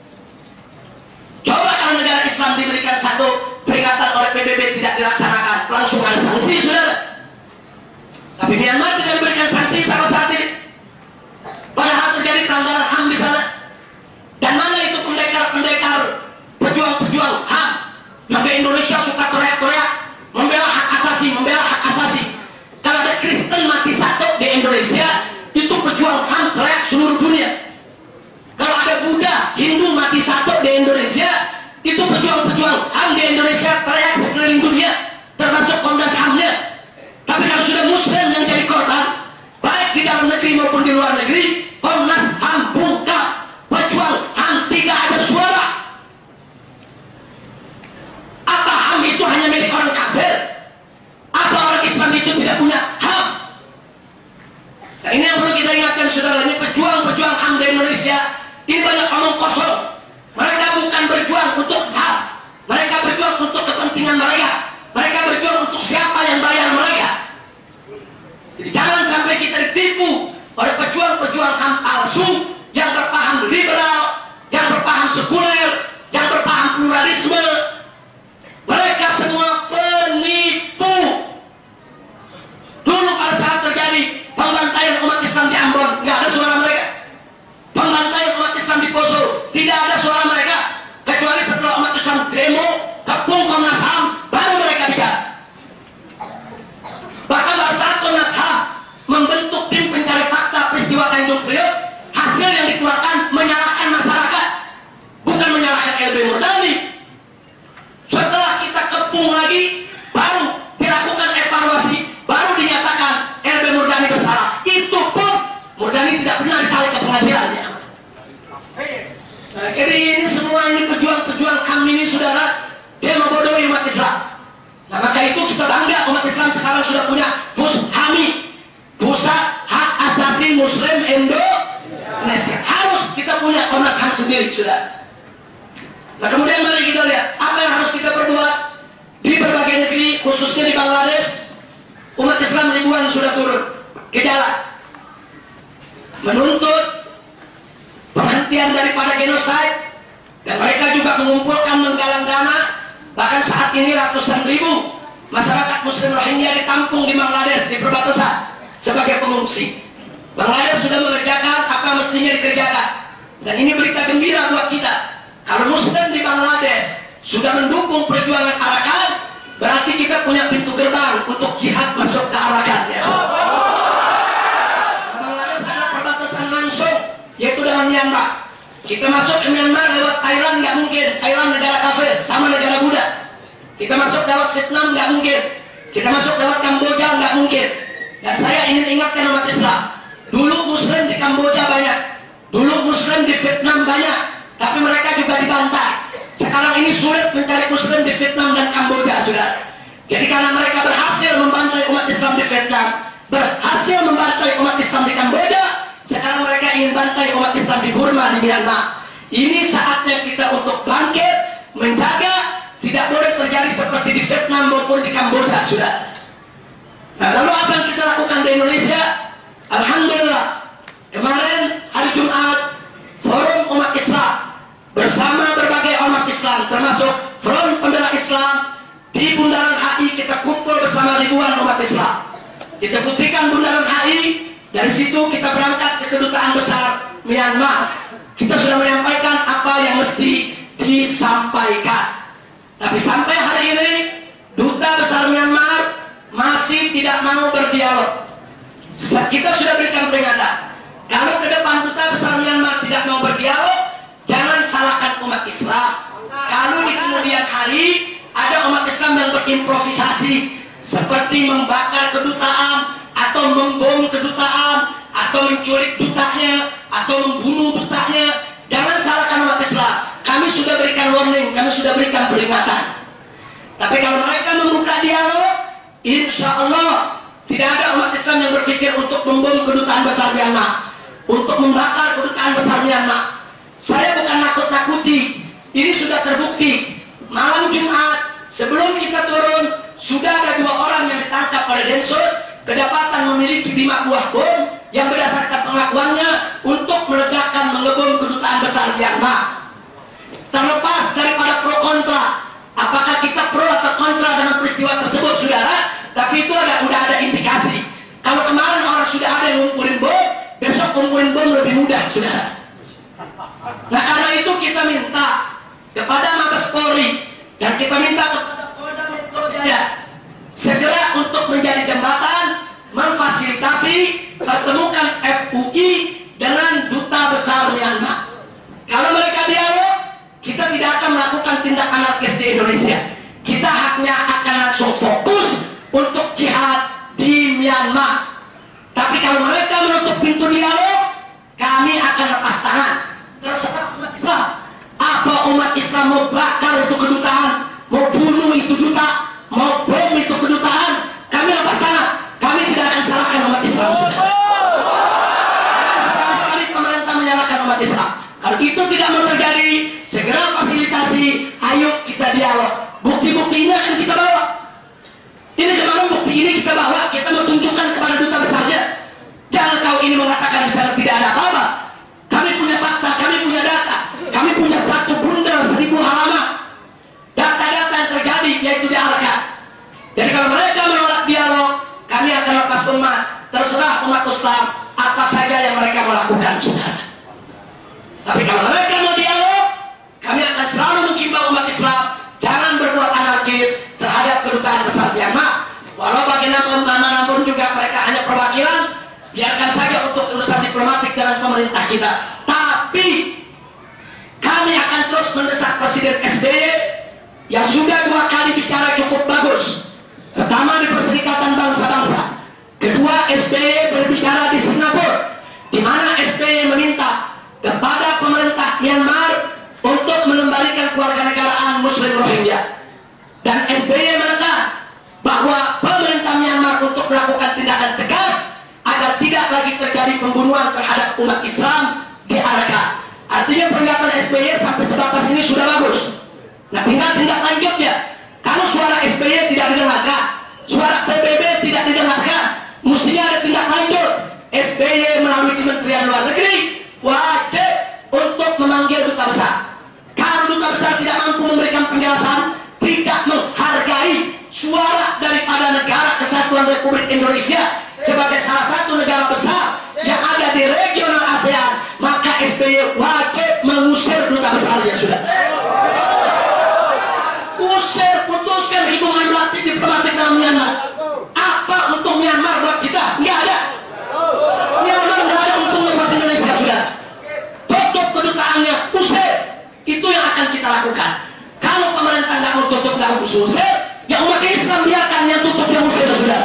Coba kalau negara Islam diberikan satu peringatan oleh PBB tidak dilaksanakan, langsung ada sanksi, saudara. Tapi Myanmar tidak diberikan sanksi sama saat ini. Padahal terjadi pelanggaran HAM di sana. Dan mana itu pendekar-pendekar pejuang-pejuang HAM yang di Indonesia suka teriak-teriak membela hak asasi. Kalau ada Kristen mati satu di Indonesia, itu pejuang HAM teriak seluruh dunia. Kalau ada Buddha, Hindu mati satu di Indonesia, itu pejuang-pejuang HAM di Indonesia teriak sekeliling dunia, termasuk Komnas HAM-nya. Tapi kalau sudah Muslim yang jadi korban, baik di dalam negeri maupun di luar negeri, Komnas HAM bungkam, pejuang HAM tidak ada suara. Apa HAM itu hanya milik orang kafir? Apa tidak punya HAM. Nah, ini yang perlu kita ingatkan saudara, ini pejuang-pejuang HAM di Indonesia, ini banyak omong kosong. Mereka bukan berjuang untuk HAM, mereka berjuang untuk kepentingan mereka. Mereka berjuang untuk siapa yang bayar mereka. Jadi jangan sampai kita ditipu oleh pejuang-pejuang HAM palsu yang berpaham liberal, yang berpaham sekuler, yang berpaham pluralisme. Mereka semua penipu. Dulu pada saat terjadi pembantaian umat Islam di Ambon, nggak ada suara mereka. Pembantaian umat Islam di Poso, tidak ada suara mereka. Kecuali setelah umat Islam demo, kepung Komnas HAM, baru mereka bicara. Bahkan pada saat Komnas HAM membentuk tim pencari fakta peristiwa Tanjung Priok, hasil yang dikeluarkan menyalahkan masyarakat, bukan menyalahkan LB Murdani. Setelah kita kepung lagi, baru dilakukan evaluasi, baru dinyatakan LB Murdani bersalah. Itu pun Murdani tidak pernah ditarik ke pengadilan. Ya. Nah, jadi ini semua ini pejuang-pejuang HAM ini saudara, dia membodohi umat Islam. Nah, maka itu kita bangga umat Islam sekarang sudah punya PUSHAMI, Pusat Hak Asasi Muslim Indonesia. Harus kita punya Komnas HAM sendiri sudah. Nah, kemudian mari kita lihat apa yang harus kita perbuat di berbagai negeri, khususnya di Bangladesh. Umat Islam ribuan sudah turun ke jalan menuntut penghentian daripada genosid, dan mereka juga mengumpulkan menggalang dana. Bahkan saat ini ratusan ribu masyarakat Muslim Rohingya ditampung di Bangladesh di perbatasan sebagai pengungsi. Bangladesh sudah mengerjakan apa yang mestinya dikerjakan, dan ini berita gembira buat kita. Kalau Muslim di Bangladesh sudah mendukung perjuangan Arakan, berarti kita punya pintu gerbang untuk jihad masuk ke Arakan. Ya. Bangladesh ada perbatasan langsung, yaitu dengan Myanmar. Kita masuk ke Myanmar lewat Thailand nggak mungkin. Thailand negara kafir, sama negara Buddha. Kita masuk lewat Vietnam nggak mungkin. Kita masuk lewat Kamboja nggak mungkin. Dan saya ingin ingatkan umat Islam, dulu Muslim di Kamboja banyak, dulu Muslim di Vietnam banyak, tapi mereka juga dibantai. Sekarang ini sulit mencari Muslim di Vietnam dan Kamboja, saudara. Jadi karena mereka berhasil membantai umat Islam di Vietnam, berhasil membantai umat Islam di Kamboja, sekarang mereka ingin bantai umat Islam di Burma, di Myanmar. Ini saatnya kita untuk bangkit, menjaga, tidak boleh terjadi seperti di Vietnam maupun di Kamboja, saudara. Nah, lalu apa yang kita lakukan di Indonesia? Alhamdulillah, kemarin hari Jumat, Forum Umat Islam bersama berbagai ormas Islam, termasuk Front Pembela Islam di Bundaran HI, kita kumpul bersama ribuan umat Islam. Kita putihkan Bundaran HI, dari situ kita berangkat ke Kedutaan Besar Myanmar. Kita sudah menyampaikan apa yang mesti disampaikan. Tapi sampai hari ini, Duta Besar Myanmar masih tidak mau berdialog. Kita sudah berikan peringatan. Kalau ke depan Duta Besar Myanmar tidak mau berdialog, jangan salahkan umat Islam. Kalau di kemudian hari ada umat Islam yang berimprovisasi, seperti membakar kedutaan, atau membom kedutaan, atau menculik dutanya, atau membunuh dutanya, jangan salahkan umat Islam. Kami sudah berikan warning, kami sudah berikan peringatan. Tapi kalau mereka membuka dialog, insya Allah tidak ada umat Islam yang berpikir untuk membom kedutaan besar Myanmar, untuk membakar kedutaan besar Myanmar. Saya bukan nakut-nakuti, ini sudah terbukti. Malam Jumat sebelum kita turun, sudah ada 2 orang yang ditangkap oleh Densus, kedapatan memiliki 5 buah bom yang berdasarkan pengakuannya untuk meledakan mengebom kedutaan besar Myanmar. Terlepas daripada pro kontra, apakah kita pro atau kontra dengan peristiwa tersebut, saudara? Tapi itu udah ada indikasi. Kalau kemarin orang sudah ada yang ngumpulin bom, besok ngumpulin bom lebih mudah, saudara. Nah, karena itu kita minta kepada Mabes Polri dan kita minta kepada Polda Metro Jaya segera untuk menjadi jembatan memfasilitasi pertemukan FUI dengan Duta Besar Myanmar. Kalau mereka dialog, kita tidak akan melakukan tindak anarkis di Indonesia. Kita hanya akan langsung fokus untuk jihad di Myanmar. Tapi kalau mereka menutup pintu dialog, kami akan lepas tangan. Terserah umat Islam. Apa umat Islam mau bakar itu kedutaan, mau bunuh itu duta, mau bom itu kedutaan, kami lepas tangan. dialog. Bukti-bukti ini akan kita bawa. Ini kemarin bukti ini kita bawa, kita mau tunjukkan kepada duta besarnya. Jangan kau ini mengatakan di sana tidak ada apa-apa. Kami punya fakta, kami punya data, kami punya satu bundel 1000 halaman. Data-data yang terjadi yaitu di Arka. Jadi kalau mereka menolak dialog, kami akan lepas umat. Terserah umat Islam apa saja yang mereka melakukan, saudara. Tapi kalau mereka mau dialog, kami akan selalu menghimbau umat Islam jangan berbuat anarkis terhadap kedutaan besar Myanmar. Walau bagaimanapun juga mereka hanya perwakilan, biarkan saja untuk urusan diplomatik dengan pemerintah kita. Tapi kami akan terus mendesak Presiden SBY yang sudah 2 kali bicara cukup bagus. Pertama di Perserikatan Bangsa-Bangsa, kedua SBY berbicara di Singapura, di mana SBY meminta kepada pemerintah Myanmar untuk mengembalikan kewarganegaraan Muslim Rohingya. Dan SBY menekan bahwa pemerintah Myanmar untuk melakukan tindakan tegas agar tidak lagi terjadi pembunuhan terhadap umat Islam di Arka. Artinya pernyataan SBY sampai sebatas ini sudah bagus. Nah, tinggal tindak lanjutnya. Kalau suara SBY tidak didengarkan, suara PBB tidak didengarkan, mestinya ada tindak lanjut. SBY melalui Kementerian Luar Negeri wajib untuk memanggil duta besar. Kalau duta besar tidak mampu memberikan penjelasan, tidak menghargai suara daripada Negara Kesatuan Republik Indonesia sebagai salah satu negara besar yang ada di regional ASEAN, maka SBY wajib mengusir duta besarnya, sudah. Usir, putuskan hubungan diplomatik dalam Myanmar. Apa untuk Myanmar buat kita? Nggak ada. Myanmar nggak ada untungnya buat Indonesia, sudah. Tutup kedutaannya, usir. Itu yang akan kita lakukan. Kalau pemerintah nggak mau tutup, nggak mau usir, ya umat Islam biarkan yang tutup, yang usir, sudah.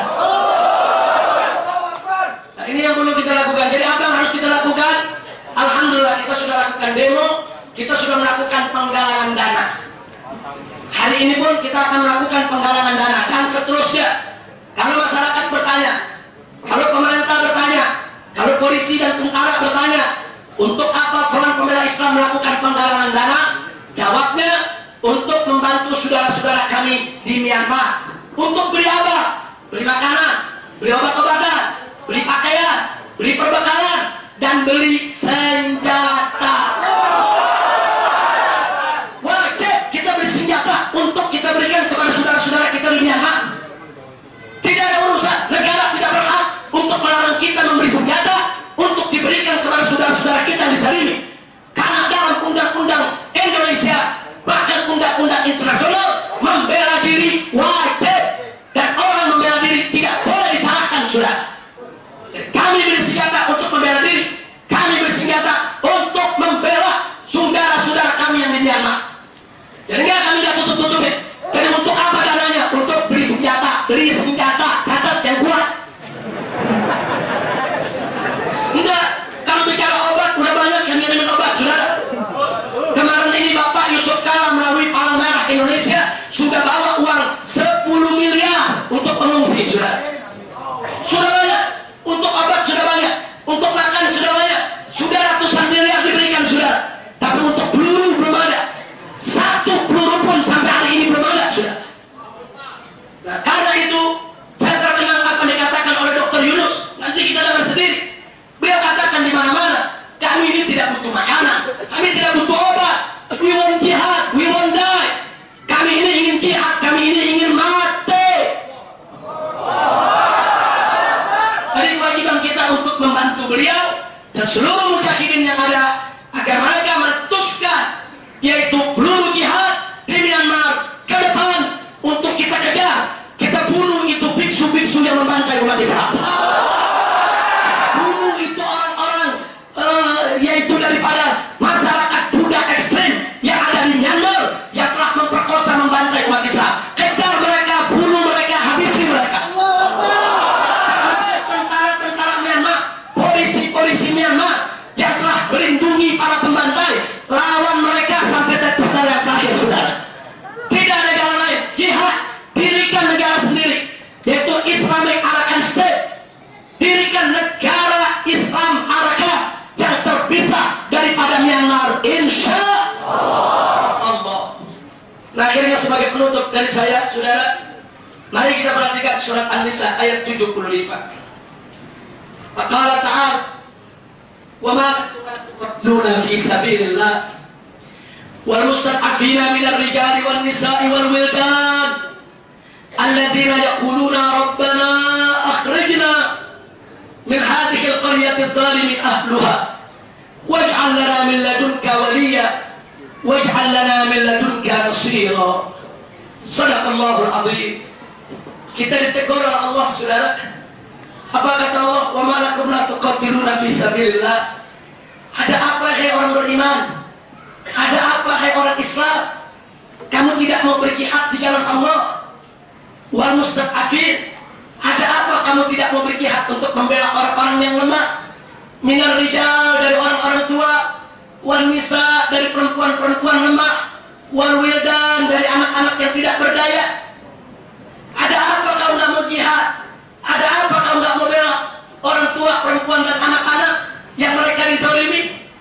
Nah, ini yang perlu kita lakukan. Jadi apa yang harus kita lakukan? Alhamdulillah kita sudah lakukan demo, kita sudah melakukan penggalangan dana. Hari ini pun kita akan melakukan penggalangan dana dan seterusnya. Kalau masyarakat bertanya, kalau pemerintah bertanya, kalau polisi dan tentara bertanya, untuk apa Front Pembela Islam melakukan penggalangan dana? Jawabnya, untuk membantu saudara-saudara kami di Myanmar. Untuk beli apa? Beli makanan, beli obat-obatan, beli pakaian, beli perbekalan, dan beli senjata. Wajib kita beli senjata untuk kita berikan kepada saudara-saudara kita di Myanmar. Tidak ada urusan, negara tidak berhak untuk melarang kita membeli senjata untuk diberikan kepada saudara-saudara kita di sini. Karena dalam undang-undang Indonesia, bahkan undang-undang internasional, membela diri wajib. Dan orang membela diri tidak boleh disalahkan, sudah. Kami beli senjata untuk membela diri. Kami beli senjata untuk membela saudara-saudara kami yang di Myanmar. Jadi enggak, kami tidak tutup-tutupin. Jadi untuk apa dananya? Untuk beli senjata, catat yang kuat. Enggak, kalau bicara obat, udah banyak yang ngirimin obat, saudara. Kemarin ini Bapak Yusuf Kala melalui Palang Merah Indonesia sudah bawa uang 10 miliar untuk pengungsi, saudara. Sudah banyak, untuk obat sudah banyak, untuk makan sudah banyak, sudah ratusan miliar diberikan, saudara. Tapi untuk peluru belum ada. Satu peluru pun sampai hari ini belum ada, saudara. Nah, karena itu saya terkenal apa yang dikatakan oleh Dr. Yunus. Nanti kita dengar sendiri. Beliau katakan di mana-mana, kami ini tidak butuh makanan, kami tidak butuh obat. We want jihad, we want die. Kami ini ingin jihad, kami ini ingin mati. Akhirnya sebagai penutup dari saya, saudara, mari kita perhatikan surat An-Nisa ayat 75. Faqala ta'ala, wa ma tuqatiluna fi sabilillah wal mustad'afina minar rijali wan nisa'i wal wildan alladziina yaquluna rabbana akhrijna min hadhihi al-qaryati adh-dhalimi ahluha waj'al lana min ladunka waliyya waj'al lana min ladunka nasira. Shadaqallahul azim. Kita ditegur oleh Allah, saudara. Apa kata Allah? Wa ma lakum la tuqatiluna fi sabilillah. Ada apa hai orang beriman? Ada apa hai orang Islam? Kamu tidak mau berjihad di jalan Allah? Wal mustad'afin. Ada apa kamu tidak mau berjihad untuk membela orang-orang yang lemah? Minar rijal, dari orang-orang tua, wan nisa, dari perempuan-perempuan lemah, wal wildan, dari anak-anak yang tidak berdaya. Ada apa kamu tidak mau jihad? Ada apa kamu tidak mau bela orang tua, perempuan dan anak-anak yang mereka dizalimi?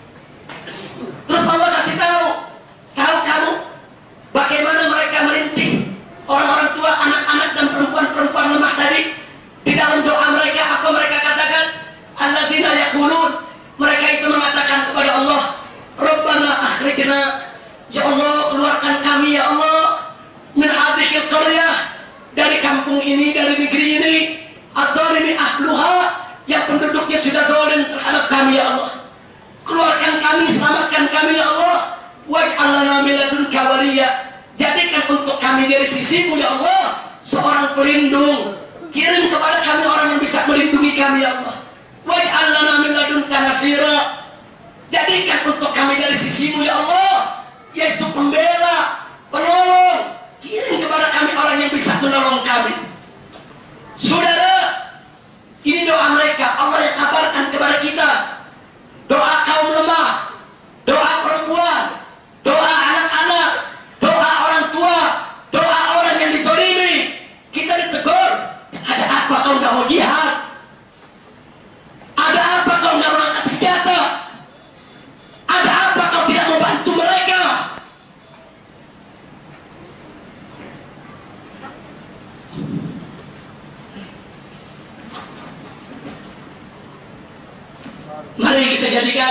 Terus Allah kasih tahu kamu bagaimana mereka merintih orang-orang tua, anak-anak dan perempuan-perempuan lemah tadi. Di dalam doa mereka, apa mereka katakan? Alladziina yaqulun, mereka itu mengatakan kepada Allah, Rabbana akhrijna, ya Allah, keluarkan kami ya Allah, min hadhil qaryah, dari kampung ini, dari negeri ini, adh-dhalimi ahluha, yang penduduknya sudah zalim terhadap kami ya Allah. Keluarkan kami, selamatkan kami ya Allah. Waj'al lana min ladunka waliyya, jadikan untuk kami dari sisimu ya Allah seorang pelindung. Kirim kepada kami orang yang bisa melindungi kami ya Allah. Waj'al lana min ladunka nasira, jadikan untuk kami dari sisimu ya Allah, yaitu pembela, penolong. Kirim kepada kami orang yang bisa menolong kami. Saudara, ini doa mereka. Allah yang kabarkan kepada kita. Doa kaum lemah, doa perempuan, doa anak-anak, doa orang tua, doa orang yang dizalimi. Kita ditegur. Ada apa kau tidak mau jihad? Ada apa kau tidak mengangkat senjata? Ada apa kau tidak mau bantu mereka? Mari kita jadikan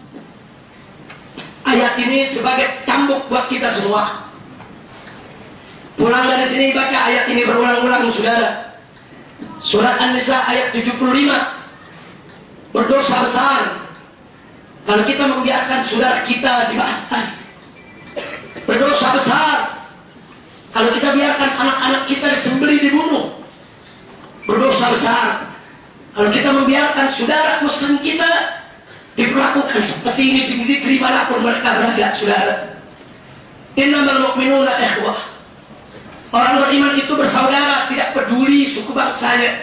ayat ini sebagai cambuk buat kita semua. Pulang dari sini baca ayat ini berulang-ulang, saudara. Surat An-Nisa ayat 75. Berdosa besar kalau kita membiarkan saudara kita dibantai. Berdosa besar kalau kita biarkan anak-anak kita disembelih, dibunuh. Berdosa besar kalau kita membiarkan saudara muslim kita diperlakukan seperti ini di negeri manapun mereka berada, saudara. Innamal mu'minuna ikhwah. Orang beriman itu bersaudara, tidak peduli suku bangsanya.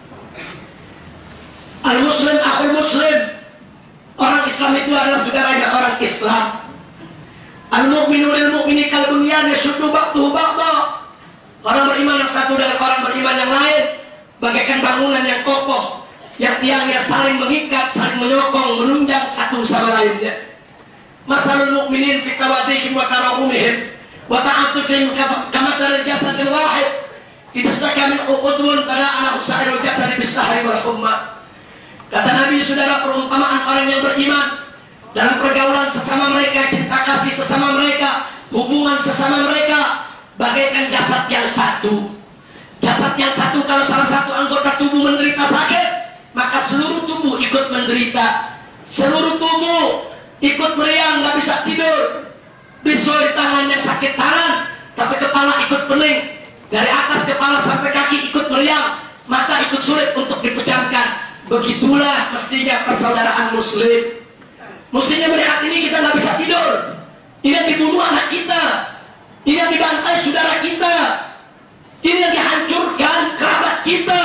Al-Muslim akhul Muslim. Orang Islam itu adalah saudaranya orang Islam. Al-mu'minu lil mu'mini kal bunyan yashuddu ba'duhu ba'dha. Orang beriman yang satu dengan orang beriman yang lain bagaikan bangunan yang kokoh, yang tiangnya saling mengikat, saling menyokong, menunjang satu sama lainnya. Masalul mu'minin fi tawadihim wa tarahumihim wa ta'atufihim kamathal jasadil wahid idza istaka min udhun tada'ana sa'irul jasadi bis-sahri wal humma. Kata Nabi, saudara, perumpamaan orang yang beriman dalam pergaulan sesama mereka, cinta kasih sesama mereka, hubungan sesama mereka bagaikan jasad yang satu. Jasad yang satu, kalau salah satu anggota tubuh menderita sakit, maka seluruh tubuh ikut menderita. Seluruh tubuh ikut meriang, nggak bisa tidur. Bisul di tangannya sakit tangan, tapi kepala ikut pening. Dari atas kepala sampai kaki ikut meriang, mata ikut sulit untuk dipejamkan. Begitulah mestinya persaudaraan muslim. Mestinya melihat ini kita nggak bisa tidur. Ini yang dibunuh anak kita, ini yang dibantai saudara kita, ini yang dihancurkan kerabat kita.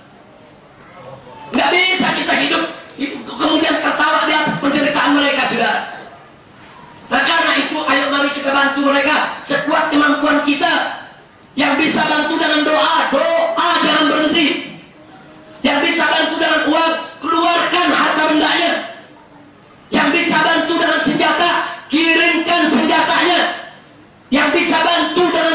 Nggak bisa kita hidup kemudian tertawa di atas penderitaan mereka, saudara. Nah, karena itu ayo mari kita bantu mereka sekuat kemampuan kita. Yang bisa bantu dengan doa, doa jangan berhenti. Yang bisa bantu dengan uang, keluarkan harta bendanya. Yang bisa bantu dengan senjata, kirimkan senjatanya. Yang bisa bantu dengan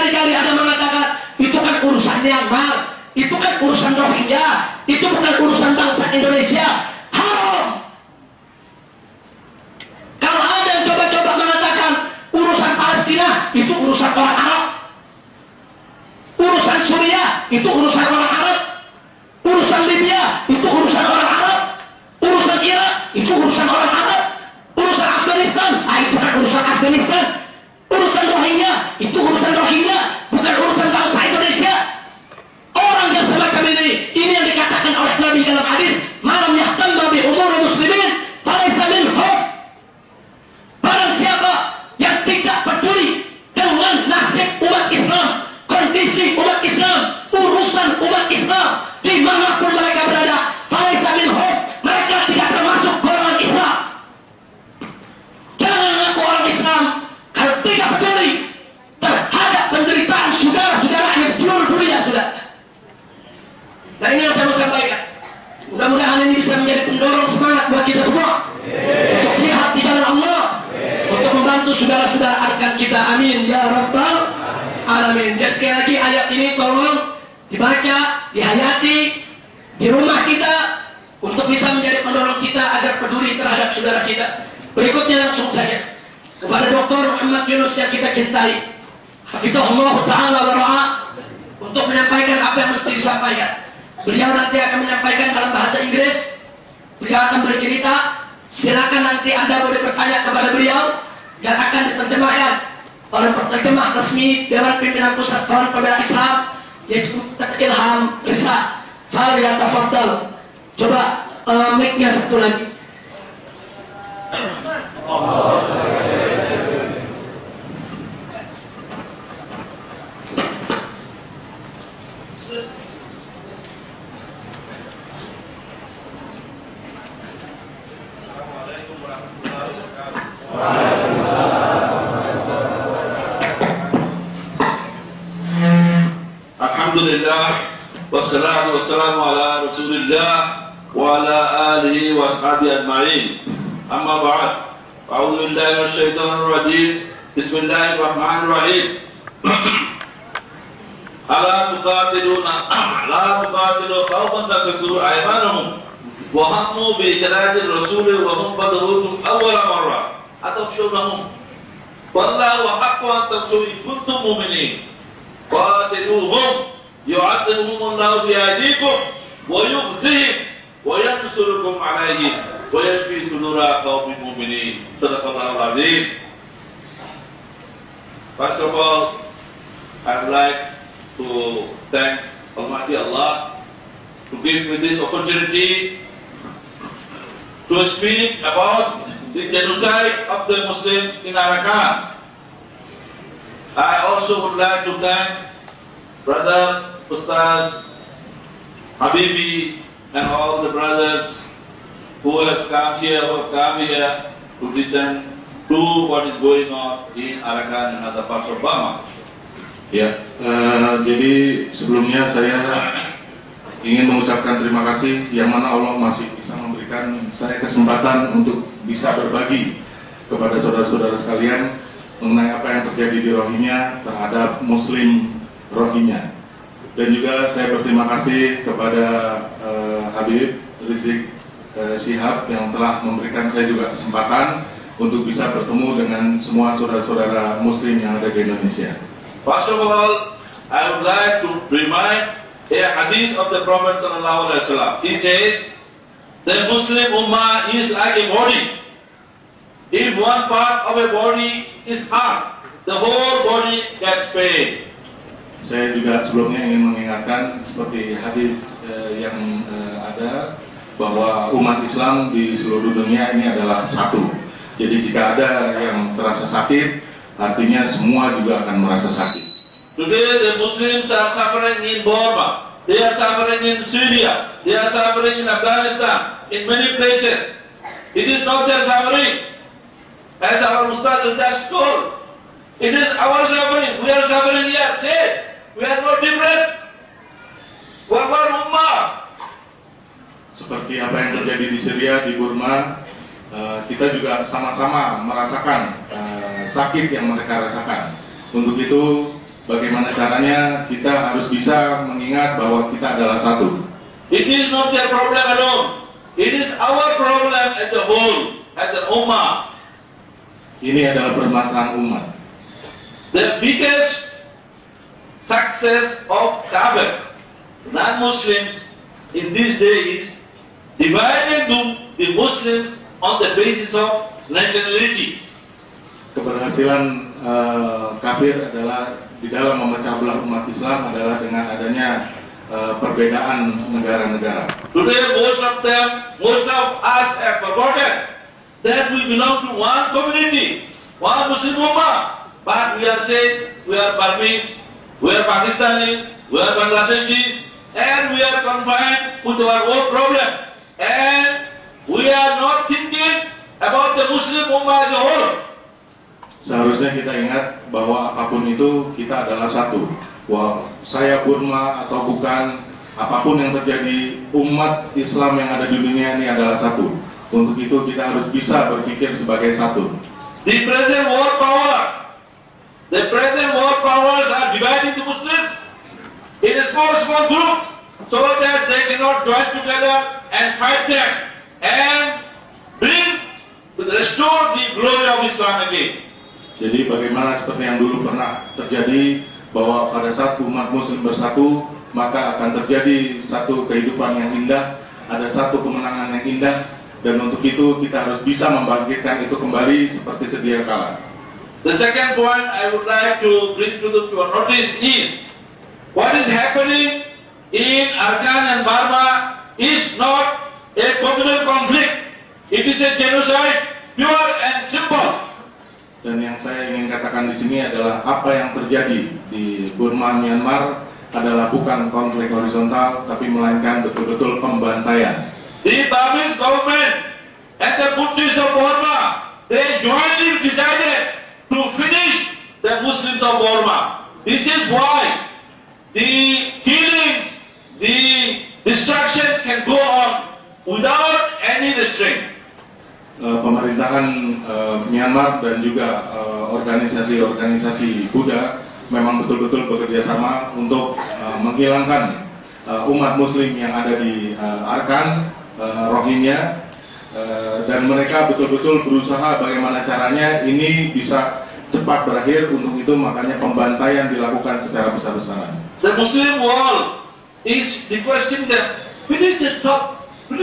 berkali-kali ada mengatakan, itu kan urusan Myanmar, itu kan urusan Rohingya, itu bukan urusan bangsa Indonesia. Haram. Kalau ada yang coba-coba mengatakan urusan Palestina itu urusan orang Arab, urusan Suriah itu urusan orang Arab, urusan Libya itu urusan orang Arab, urusan Irak itu urusan orang Arab, urusan Afghanistan itu kan urusan Afghanistan, urusan Rohingya itu urusan Rohingya, bukan urusan bangsa Indonesia. Orang yang semacam ini yang dikatakan oleh Nabi dalam hadis, malam yahtamma bi umuri muslimin falaysa minhum. Barang siapa yang tidak peduli dengan nasib umat Islam, kondisi umat Islam, urusan umat Islam dimanapun mereka berada, falaysa minhum, mereka tidak termasuk golongan Islam. Jangan ngaku orang Islam kalau tidak peduli terhadap penderitaan saudara-saudara yang seluruh dunia sudah. Nah, ini yang saya mau sampaikan. Mudah-mudahan ini bisa menjadi pendorong semangat buat kita semua untuk jihad di jalan Allah, untuk membantu saudara-saudara arkan kita. Amin ya rabbal alamin. Dan sekali lagi ayat ini tolong dibaca, dihayati di rumah kita untuk bisa menjadi pendorong kita agar peduli terhadap saudara kita. Berikutnya langsung saja kepada Dr. Muhammad Yunus yang kita cintai, hafizahullah ta'ala wa ra'ah, untuk menyampaikan apa yang mesti disampaikan. Beliau nanti akan menyampaikan dalam bahasa Inggris. Beliau akan bercerita. Silakan nanti Anda boleh bertanya kepada beliau yang akan diterjemahkan oleh penterjemah resmi Dewan Pimpinan Pusat Front Pembela Islam, yaitu Ustaz Ilham Risa. Falyatafaddal. Coba mic-nya satu lagi. Alhamdulillah wassalatu wassalamu ala Rasulillah wa ala alihi wa ashabihi ajma'in. Amma ba'd. A'udzu billahi minasyaitonir rajim. Bismillahirrahmanirrahim. La tuqatilu qauman takasuru aymanuhum wa hammu bi ijradil rasul wa hum badruhum awwal marra atafshunahum wallahu haqqu an tafshu in kuntum mu'minin. Qatiluhum yu'adhibuhum Allahu bi aydikum wa yukhzihim wa yansurukum alaihim wa yashfi sudura qaumin mu'minin. Sadaqallahul azim. First of all, I would like to thank Almighty Allah to give me this opportunity to speak about the genocide of the Muslims in Arakan. I also would like to thank Brother Ustaz Habibi and all the brothers who have come here to listen to what is going on in Arakan and other parts of Burma. Ya, jadi sebelumnya saya ingin mengucapkan terima kasih yang mana Allah masih bisa memberikan saya kesempatan untuk bisa berbagi kepada saudara-saudara sekalian mengenai apa yang terjadi di Rohingya terhadap Muslim Rohingya. Dan juga saya berterima kasih kepada Habib Rizik Syihab yang telah memberikan saya juga kesempatan untuk bisa bertemu dengan semua saudara-saudara Muslim yang ada di Indonesia. First of all, I would like to remind a hadith of the Prophet sallallahu alaihi wasallam. He says, the Muslim Ummah is like a body. If one part of a body is hurt, the whole body gets pain. Saya juga sebelumnya ingin mengingatkan seperti hadis yang ada bahwa umat Islam di seluruh dunia ini adalah satu. Jadi jika ada yang terasa sakit, artinya semua juga akan merasa sakit. Today the Muslims are suffering in Burma, they are suffering in Syria, they are suffering in Afghanistan, in many places. It is not their suffering, as our Ustaz just told. It is our suffering. We are suffering here. Say, we are not different. We are one ummah. Seperti apa yang terjadi di Syria, di Burma, kita juga sama-sama merasakan sakit yang mereka rasakan. Untuk itu bagaimana caranya kita harus bisa mengingat bahwa kita adalah satu. It is not their problem alone. It is our problem as a whole, as an ummah. Ini adalah permasalahan umat. The biggest success of Kafir, non-Muslims in these days, dividing the Muslims on the basis of nationality. Keberhasilan kafir adalah di dalam memecah belah umat Islam adalah dengan adanya perbedaan negara-negara. Today most of us have forgotten that we belong to one community, one Muslim Ummah. But we are saying we are Burmese, we are Pakistanis, we are Bangladeshis, and we are confined with our own problem. And we are not thinking about the Muslim Ummah as a whole. Seharusnya kita ingat bahwa apapun itu kita adalah satu. Wah, saya Burma atau bukan, apapun yang terjadi, umat Islam yang ada di dunia ini adalah satu. Untuk itu kita harus bisa berpikir sebagai satu. The present world powers are dividing the Muslims in a small group so that they cannot join together and fight them and restore the glory of Islam again. Jadi bagaimana seperti yang dulu pernah terjadi, bahwa pada saat umat Muslim bersatu, maka akan terjadi satu kehidupan yang indah, ada satu kemenangan yang indah, dan untuk itu kita harus bisa membangkitkan itu kembali seperti sedia kala. The second point I would like to bring to your notice is what is happening in Arkan and Burma is not a communal conflict. It is a genocide, pure and simple. Dan yang saya ingin katakan di sini adalah apa yang terjadi di Burma, Myanmar adalah bukan konflik horizontal, tapi melainkan betul-betul pembantaian. The Burmese government and the Buddhists of Burma, they jointly decided to finish the Muslims of Burma. This is why the killings, the destruction can go on without any restraint. Pemerintahan Myanmar dan juga organisasi-organisasi Buddha memang betul-betul bekerja sama untuk menghilangkan umat Muslim yang ada di Arkan, Rohingya, dan mereka betul-betul berusaha bagaimana caranya ini bisa cepat berakhir. Untuk itu makanya pembantaian dilakukan secara besar-besaran. The Muslim world is requesting them, please stop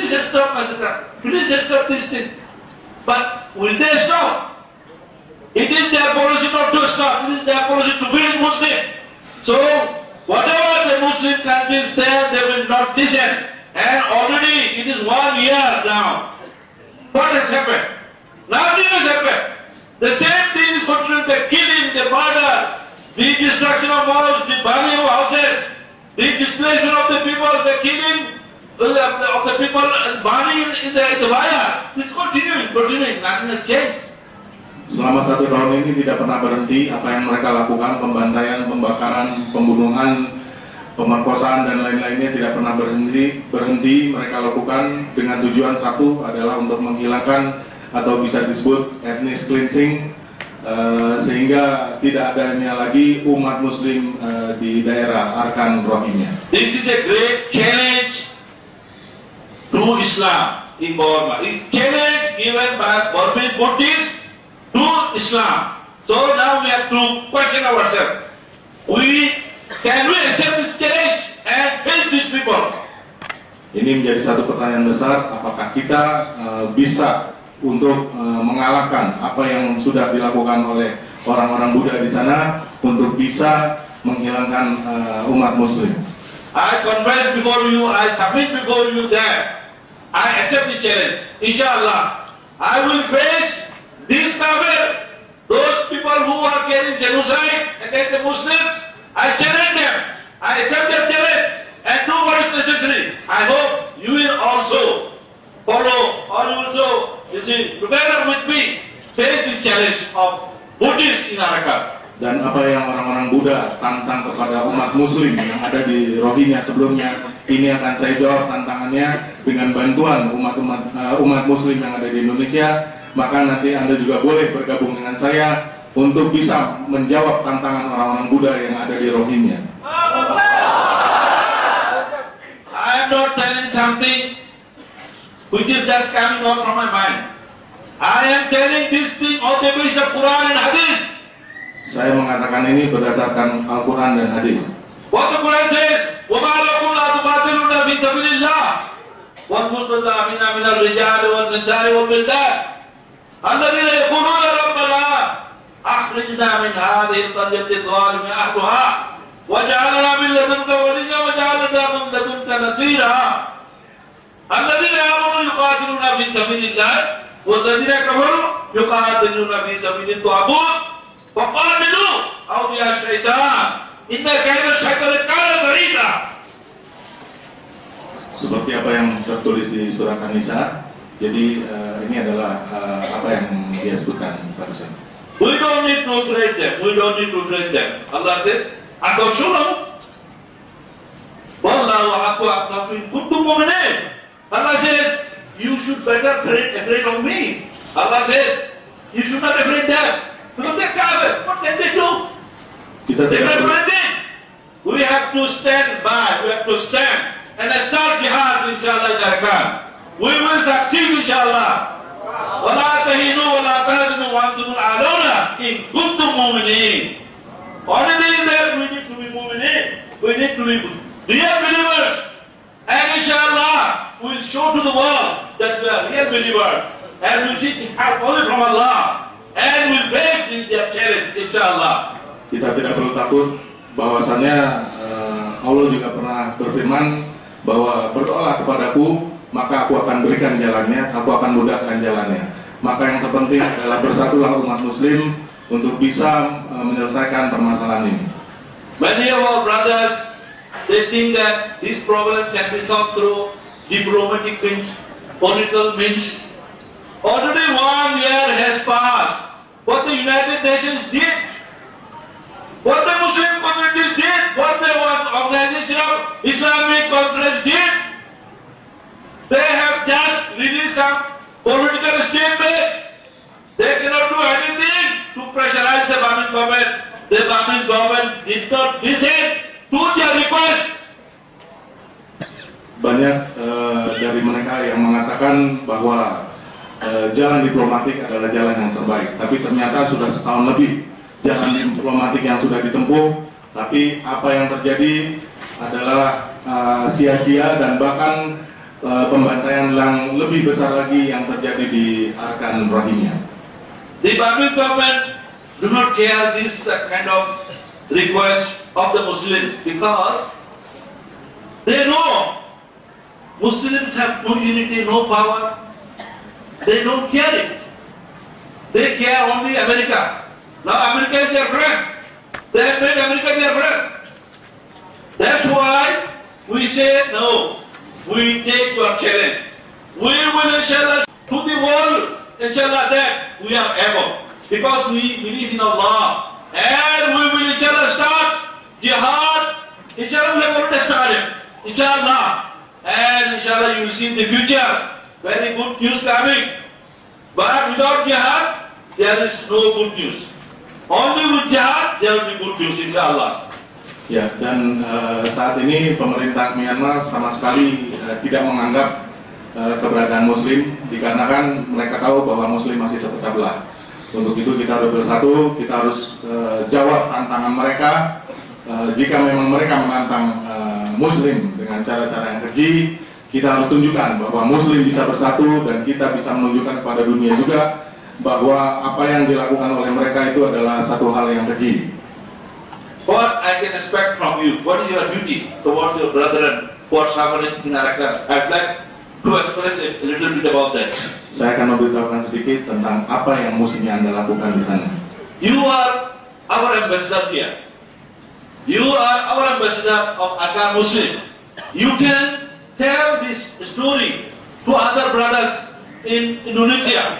this thing. But will they stop? It is their policy not to stop. It is their policy to be Muslim. So whatever the Muslim countries there, they will not listen. And already it is 1 year now. What has happened? Nothing has happened. The same thing is continuing: the killing, the murder, the destruction of mosques, the burning of houses, the displacement of the people, the killing of the people, burning in the fire. This is continuing. Nothing has changed. Selama 1 tahun ini tidak pernah berhenti apa yang mereka lakukan, pembantaian, pembakaran, pembunuhan, pemerkosaan dan lain-lainnya tidak pernah berhenti mereka lakukan dengan tujuan satu, adalah untuk menghilangkan atau bisa disebut ethnic cleansing, sehingga tidak adanya lagi umat Muslim di daerah Arkan Rohingya. This is a great challenge to Islam in Burma. It's challenge given by Burmese Buddhists to Islam. So now we have to question ourselves. Can we accept this challenge and face these people? Ini menjadi satu pertanyaan besar, apakah kita bisa untuk mengalahkan apa yang sudah dilakukan oleh orang-orang Buddha di sana untuk bisa menghilangkan umat Muslim. I confess before you, I submit before you that I accept the challenge. Inshallah, I will face these kafir, those people who are carrying genocide against the Muslims. I challenge them. I accept their challenge and do what is necessary. I hope you will also follow, or you also, together with me, face this challenge of Buddhists in Arakan. Dan apa yang orang-orang Buddha tantang kepada umat Muslim yang ada di Rohingya sebelumnya, ini akan saya jawab tantangannya dengan bantuan umat Muslim yang ada di Indonesia. Maka nanti Anda juga boleh bergabung dengan saya untuk bisa menjawab tantangan orang-orang Buddha yang ada di Rohingya. I am not telling something which is just coming out from my mind. I am telling this thing on the basis of Quran and Hadith. Saya mengatakan ini berdasarkan Al-Quran dan Hadis. What the Quran says, وَمَا لَكُمْ لَا تُقَاتِلُونَ فِي سَبِيلِ اللَّهِ وَالْمُسْتَضْعَفِينَ مِنَ الرِّجَالِ وَالنِّسَاءِ وَالْوِلْدَانِ الَّذِينَ يَقُولُونَ رَبَّنَا أَخْرِجْنَا مِنْ هَذِهِ الْقَرْيَةِ الظَّالِمِ أَهْلُهَا وَاجْعَل لَّنَا مِن لَّدُنكَ وَلِيًّا وَاجْعَل لَّنَا مِن لَّدُنكَ نَصِيرًا الَّذِينَ آمَنُوا يُقَاتِلُونَ فِي سَبِيلِ اللَّهِ وَالَّذِينَ كَفَرُوا يُقَاتِلُونَ فِي سَبِيلِ الطَّاغُوتِ وَقَاتِلُوا أَوْلِيَاءَ الشَّيْطَانِ إِنَّ كَيْدَ الشَّيْطَانِ كَانَ ضَعِيفًا. Seperti apa yang tertulis di surat An-Nisa. Jadi ini adalah apa yang dia sebutkan barusan. We don't need to trade them. We don't need to trade them. Allah says, "Atawshunum." Wallahu aqwa in kuntum mu'minin. Allah says, you should better afraid of me. Allah says, you should not afraid them. Because they're kafir. What can they do? They are afraid. We have to stand by. We have to stand and start jihad, inshallah. We will succeed, inshallah. وَلَا تَهِنُوا وَلَا تَحْزَنُوا وَأَنْتُمُ الْأَعْلَوْنَ إِن كُنتُم مُّؤْمِنِينَ. Only that we need to be mu'minin. We need to be real believers. And inshallah, we will show to the world that we are real believers. And we seek help only from Allah. And we will face this their challenge, inshallah. Kita tidak perlu takut bahwasannya Allah juga pernah berfirman bahwa berdoalah kepadaku, maka aku akan berikan jalannya, aku akan mudahkan jalannya. Maka yang terpenting adalah bersatulah umat muslim untuk bisa menyelesaikan permasalahan ini. Many of our brothers, they think that this problem can be solved through diplomatic means, political means. Already 1 year has passed. What the United Nations did, what the Muslim communities did, what the Organization of Islamic Conference did, they have just released some political statement. They cannot do anything to pressurize the Burmese government. The Burmese government did not listen to their request. Banyak dari mereka yang mengatakan bahwa jalan diplomatik adalah jalan yang terbaik. Tapi ternyata sudah setahun lebih jalan diplomatik yang sudah ditempuh, tapi apa yang terjadi adalah sia-sia dan bahkan pembantaian yang lebih besar lagi yang terjadi di Arakan Rohingya. The Burmese government do not care this kind of request of the Muslims because they know Muslims have no unity, no power. They don't care it. They care only America. Now America is their friend. They have made America their friend. That's why we say no. We take your challenge. We will inshallah to the world, inshallah, that we are able. Because we believe in Allah. And we will inshallah start jihad. Inshallah we have already started. Inshallah. And inshallah you will see in the future very good news coming. But without jihad, there is no good news. Only with jihad, there will be good news, inshallah. Ya, dan saat ini pemerintah Myanmar sama sekali tidak menganggap keberadaan Muslim, dikarenakan mereka tahu bahwa Muslim masih terpecah belah. Untuk itu kita harus bersatu, kita harus jawab tantangan mereka. Jika memang mereka menantang Muslim dengan cara-cara yang keji, kita harus tunjukkan bahwa Muslim bisa bersatu dan kita bisa menunjukkan kepada dunia juga bahwa apa yang dilakukan oleh mereka itu adalah satu hal yang keji. What I can expect from you? What is your duty towards your brethren who are suffering in Arakan? I'd like to express a little bit about that. Saya akan memberitahukan sedikit tentang apa yang mestinya Anda lakukan di sana. You are our ambassador here. You are our ambassador of Arakan Muslim. You can tell this story to other brothers in Indonesia.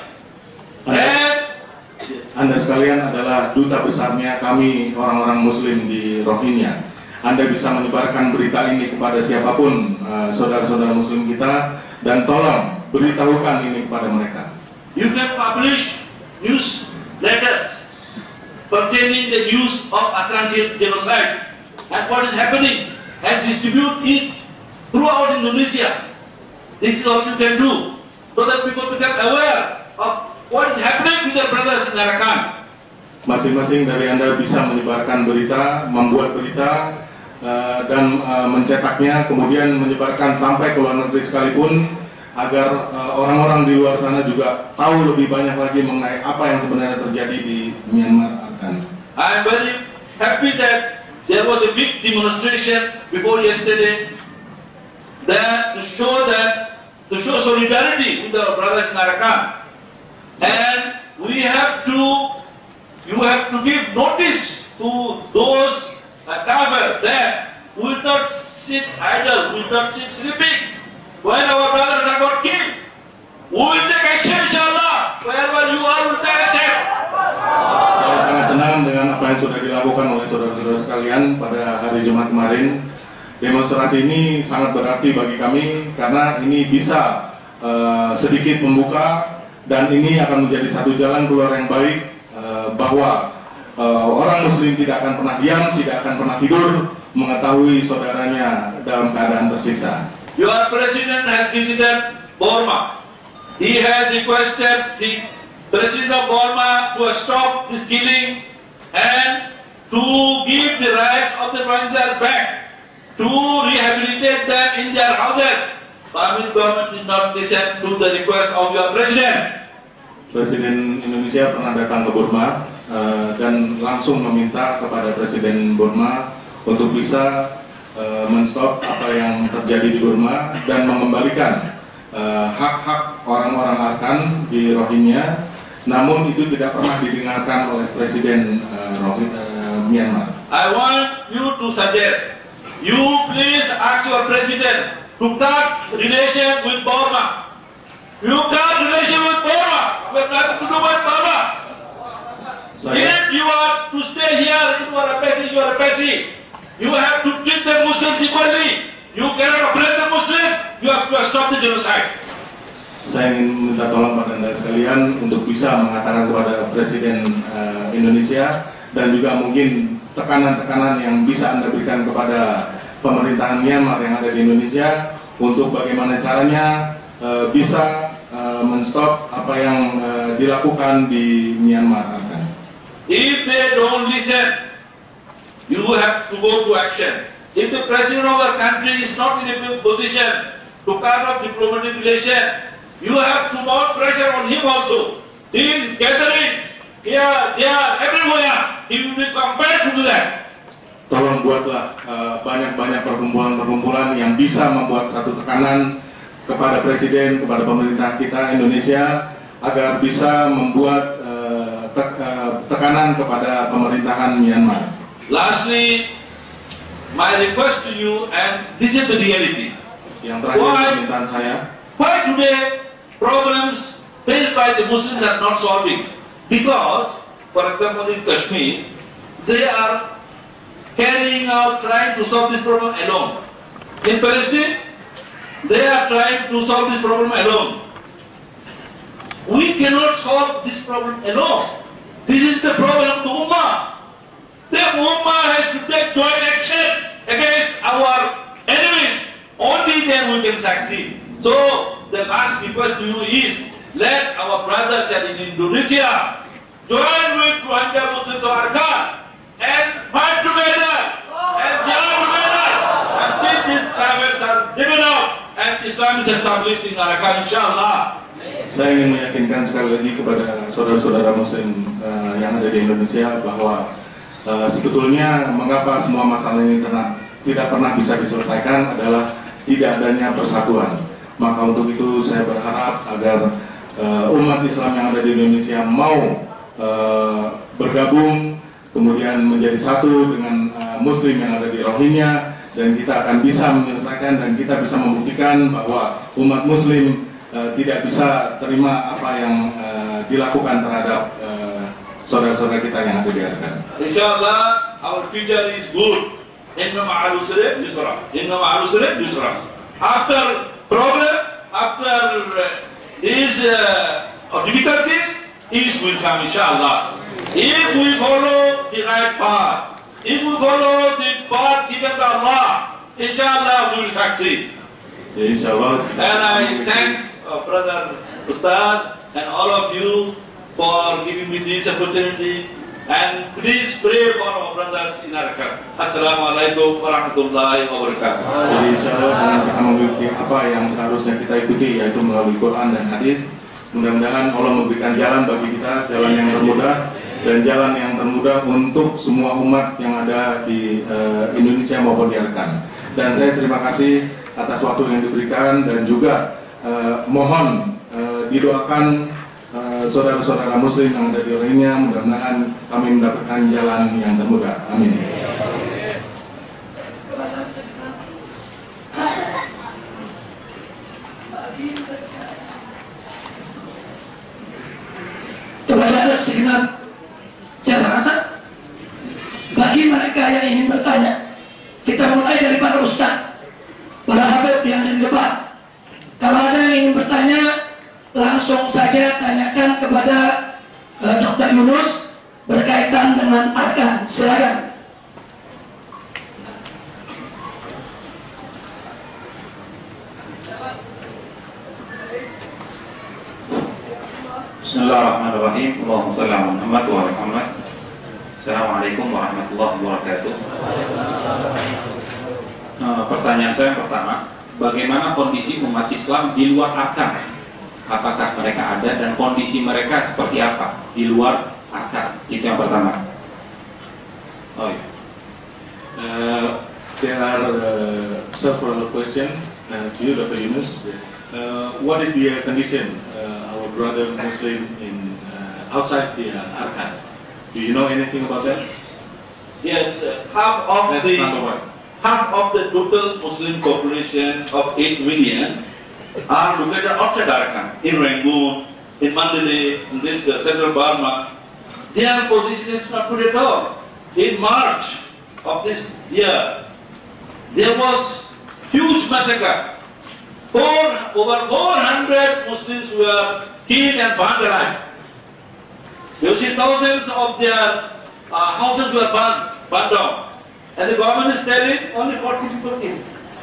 Anda sekalian adalah duta besarnya kami orang-orang Muslim di Rohingya. Anda bisa menyebarkan berita ini kepada siapapun saudara-saudara Muslim kita dan tolong beritahukan ini kepada mereka. You can publish news letters pertaining the use of Atlantic genocide and what is happening and distribute it throughout Indonesia. This is what you can do so that people become aware of what is happening to their brothers in Arakan. Masing-masing dari Anda bisa menyebarkan berita, membuat berita, dan mencetaknya, kemudian menyebarkan sampai ke luar negeri sekalipun, agar orang-orang di luar sana juga tahu lebih banyak lagi mengenai apa yang sebenarnya terjadi di Myanmar. I am very happy that there was a big demonstration before yesterday that to show solidarity with our brothers in Arakan, and you have to give notice to those kafir that we will not sit idle, we will not sit sleeping when our brothers are got killed. We will take action, inshallah. Wherever you are, we will take action. Saya sangat senang dengan apa yang sudah dilakukan oleh saudara-saudara sekalian pada hari Jumat kemarin. Demonstrasi ini sangat berarti bagi kami karena ini bisa sedikit membuka, dan ini akan menjadi satu jalan keluar yang baik, bahwa orang Muslim tidak akan pernah diam, tidak akan pernah tidur mengetahui saudaranya dalam keadaan tersiksa. Your president has visited Burma. He has requested the president of Burma to stop this killing and to give the rights of the Rohingyas back, to rehabilitate them in their houses. Burmese government did not listen to the request of your president. Presiden Indonesia pernah datang ke Burma dan langsung meminta kepada Presiden Burma untuk bisa menstop apa yang terjadi di Burma dan mengembalikan hak-hak orang-orang Arakan di Rohingya. Namun itu tidak pernah didengarkan oleh Presiden Myanmar. I want you to suggest, you please ask your president to cut relation with Burma. You cut relation with Burma. We have nothing to do with Burma. If you are to stay here, you are a Pesi, you are a Pesi. You have to treat the Muslims equally. You cannot oppress the Muslims. You have to stop the genocide. Saya ingin minta tolong pada Anda sekalian untuk bisa mengatakan kepada Presiden Indonesia dan juga mungkin tekanan-tekanan yang bisa Anda berikan kepada pemerintahan Myanmar yang ada di Indonesia untuk bagaimana caranya bisa menstop apa yang dilakukan di Myanmar. If they don't listen, you have to go to action. If the president of our country is not in a position to cut off diplomatic relations, you have to mount pressure on him also. These gatherings, they are everywhere. He will be compelled to do that. Tolong buatlah banyak-banyak perkumpulan-perkumpulan yang bisa membuat satu tekanan kepada Presiden, kepada pemerintah kita Indonesia, agar bisa membuat tekanan kepada pemerintahan Myanmar. Lastly, my request to you, and this is the reality. Yang terakhir permintaan saya. Why today problems faced by the Muslims are not solving? Because, for example, in Kashmir, they are carrying out, trying to solve this problem alone. In Palestine, they are trying to solve this problem alone. We cannot solve this problem alone. This is the problem of the Ummah. The Ummah has to take joint action against our enemies. Only then we can succeed. So, the last request to you is, let our brothers in Indonesia join with Rohingya Muslims of Arakan and fight together and jihad together until these tribals are driven out and Islam is established in Arakan, inshallah. Saya ingin meyakinkan sekali lagi kepada saudara-saudara Muslim yang ada di Indonesia bahwa sebetulnya mengapa semua masalah ini tidak pernah bisa diselesaikan adalah tidak adanya persatuan. Maka untuk itu saya berharap agar umat Islam yang ada di Indonesia mau bergabung, kemudian menjadi satu dengan Muslim yang ada di Rohingya, dan kita akan bisa menyelesaikan dan kita bisa membuktikan bahwa umat Muslim tidak bisa terima apa yang dilakukan terhadap saudara-saudara kita yang ada di Arakan. Inshallah, our future is good. Inna ma'al usri yusra. Inna ma'al usri yusra. After problem, after these difficulties, ease will come, inshallah. If we follow the right path, if we follow the path given by Allah, inshallah we will succeed. Ya, insya Allah. And I thank Brother Ustaz and all of you for giving me this opportunity. And please pray for our brothers in Arkan. Assalamualaikum warahmatullahi wabarakatuh. Jadi insya Allah dengan kita memiliki apa yang seharusnya kita ikuti, yaitu melalui Quran dan hadis. Mudah-mudahan Allah memberikan jalan bagi kita, jalan yang termudah dan jalan yang termudah untuk semua umat yang ada di Indonesia maupun di Arkan. Dan saya terima kasih atas waktu yang diberikan dan juga mohon didoakan saudara-saudara muslim yang ada di lainnya, mudah-mudahan kami mendapatkan jalan yang termudah. Amin. Kepada ada segenap jamaah, bagi mereka yang ingin bertanya, kita mulai dari para ustaz, para habib yang ada di depan. Kalau ada yang ingin bertanya, langsung saja tanyakan kepada Dr. Yunus berkaitan dengan Arkan. Silakan. Bismillahirrahmanirrahim. Allahumma shalli ala Muhammad wa ala Muhammad. Assalamualaikum warahmatullahi wabarakatuh. Pertanyaan saya yang pertama, bagaimana kondisi umat Islam di luar Arkan? Apakah mereka ada dan kondisi mereka seperti apa di luar Arkan? Itu yang pertama. Oh, yeah. There are several questions to you, Dr. Yunus. What is the condition our brother Muslim in outside the Arkan? Do you know anything about that? Yes, half of the total Muslim population of 8 million are located outside Arkan, in Rangoon, in Mandalay, in this central Burma. Their position is not good at all. In March of this year, there was huge massacre. Over 400 Muslims were killed and burned alive. You see, thousands of their houses were burned down. And the government is telling only 40 people killed.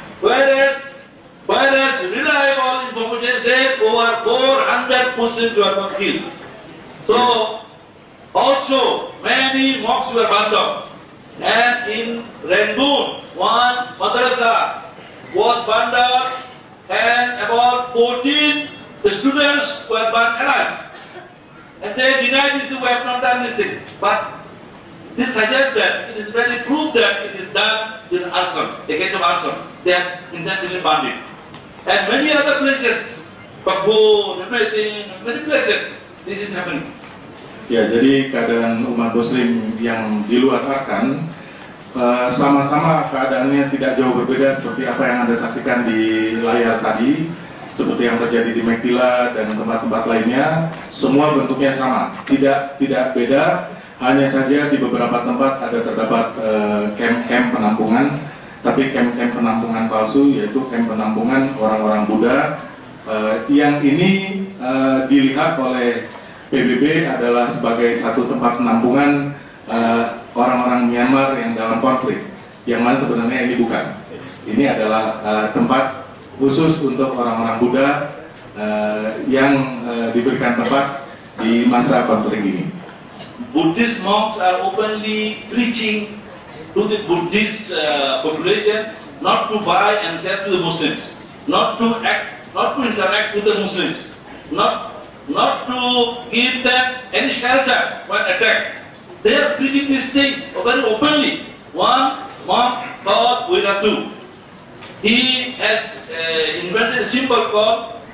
Whereas reliable information says over 400 Muslims were not killed. So, also many mosques were burned down. And in Rangoon, one madrasa was burned down and about 14 students were burned alive. And they deny this, we have not done this thing. But this suggests that it is very proof that it is done in arson, the case of arson. They have intentionally burned it. And many other places, Babur, many places, this is happening. Ya, jadi keadaan umat Muslim yang di luar Arkan sama-sama keadaannya tidak jauh berbeda seperti apa yang Anda saksikan di layar tadi, seperti yang terjadi di Mektila dan tempat-tempat lainnya. Semua bentuknya sama, tidak beda. Hanya saja di beberapa tempat terdapat camp-camp penampungan, tapi camp-camp penampungan palsu, yaitu camp penampungan orang-orang Buddha yang ini dilihat oleh PBB adalah sebagai satu tempat penampungan orang-orang Myanmar yang dalam konflik, yang mana sebenarnya ini bukan. Ini adalah tempat khusus untuk orang-orang Buddha yang diberikan tempat di masa konflik ini. Buddhist monks are openly preaching to the Buddhist population not to buy and sell to the Muslims, not to interact with the Muslims, not to give them any shelter when attacked. They are preaching this thing very openly. One monk called Wiratu, he has invented a symbol called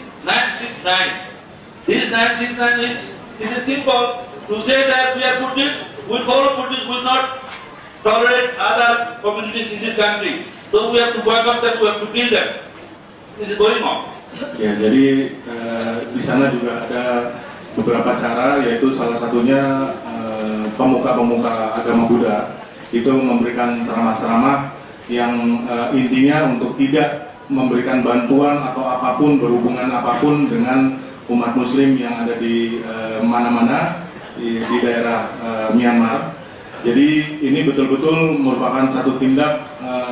6969. This 969 is a symbol to say that we are Buddhists, we follow Buddhists, we will not tolerate other communities in this country. So we have to boycott them, we have to kill them. This is going on. Ya, jadi di sana juga ada beberapa cara, yaitu salah satunya pemuka-pemuka agama Buddha itu memberikan ceramah-ceramah yang intinya untuk tidak memberikan bantuan atau apapun, berhubungan apapun dengan umat Muslim yang ada di mana-mana, di daerah Myanmar. Jadi ini betul-betul merupakan satu tindak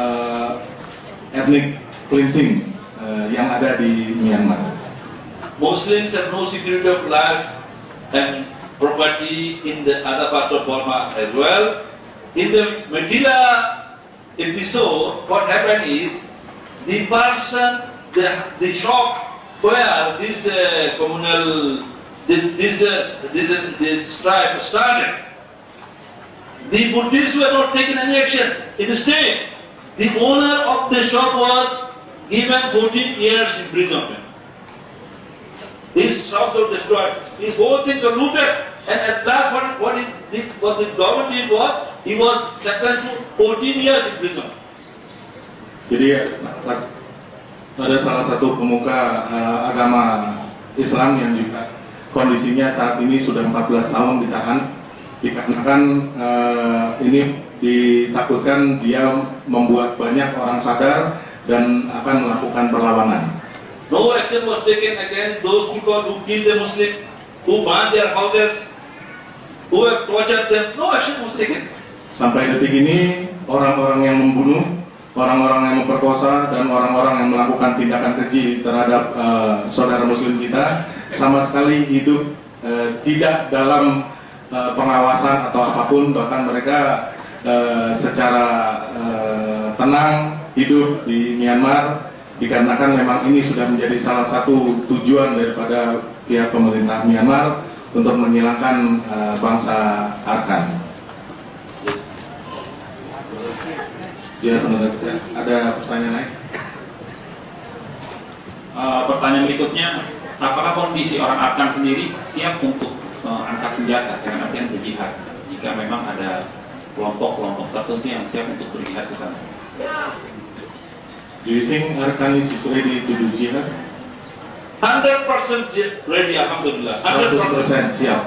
ethnic cleansing yang ada di Myanmar. Muslims have no security of life and property in the other parts of Burma as well. In the Mattila episode, what happened is the person, the shop where this communal, this tribe started, the Buddhists were not taking any action. Instead, the owner of the shop was given 14 years imprisonment. His shops were destroyed. His whole things were looted. And at last, what the government did was, he was sentenced to 14 years imprisonment. Jadi ada salah satu pemuka agama Islam yang juga kondisinya saat ini sudah 14 tahun ditahan, dikarenakan ini ditakutkan dia membuat banyak orang sadar dan akan melakukan perlawanan. No action was taken against those people who killed the Muslims, who burned their houses, who have tortured them. No action was taken. Sampai detik ini orang-orang yang membunuh, orang-orang yang memperkosa, dan orang-orang yang melakukan tindakan keji terhadap saudara Muslim kita sama sekali hidup tidak dalam pengawasan atau apapun, bahkan mereka secara tenang hidup di Myanmar dikarenakan memang ini sudah menjadi salah satu tujuan daripada pihak pemerintah Myanmar untuk menghilangkan bangsa Arkan. Ya, ada pertanyaan lain? Pertanyaan berikutnya, apakah kondisi orang Arkan sendiri siap untuk angkat senjata dengan artian berjihad jika memang ada kelompok-kelompok tertentu yang siap untuk berjihad ke sana? Do you think Arkanis is ready to do jihad? 100% ready, alhamdulillah. 100% siap.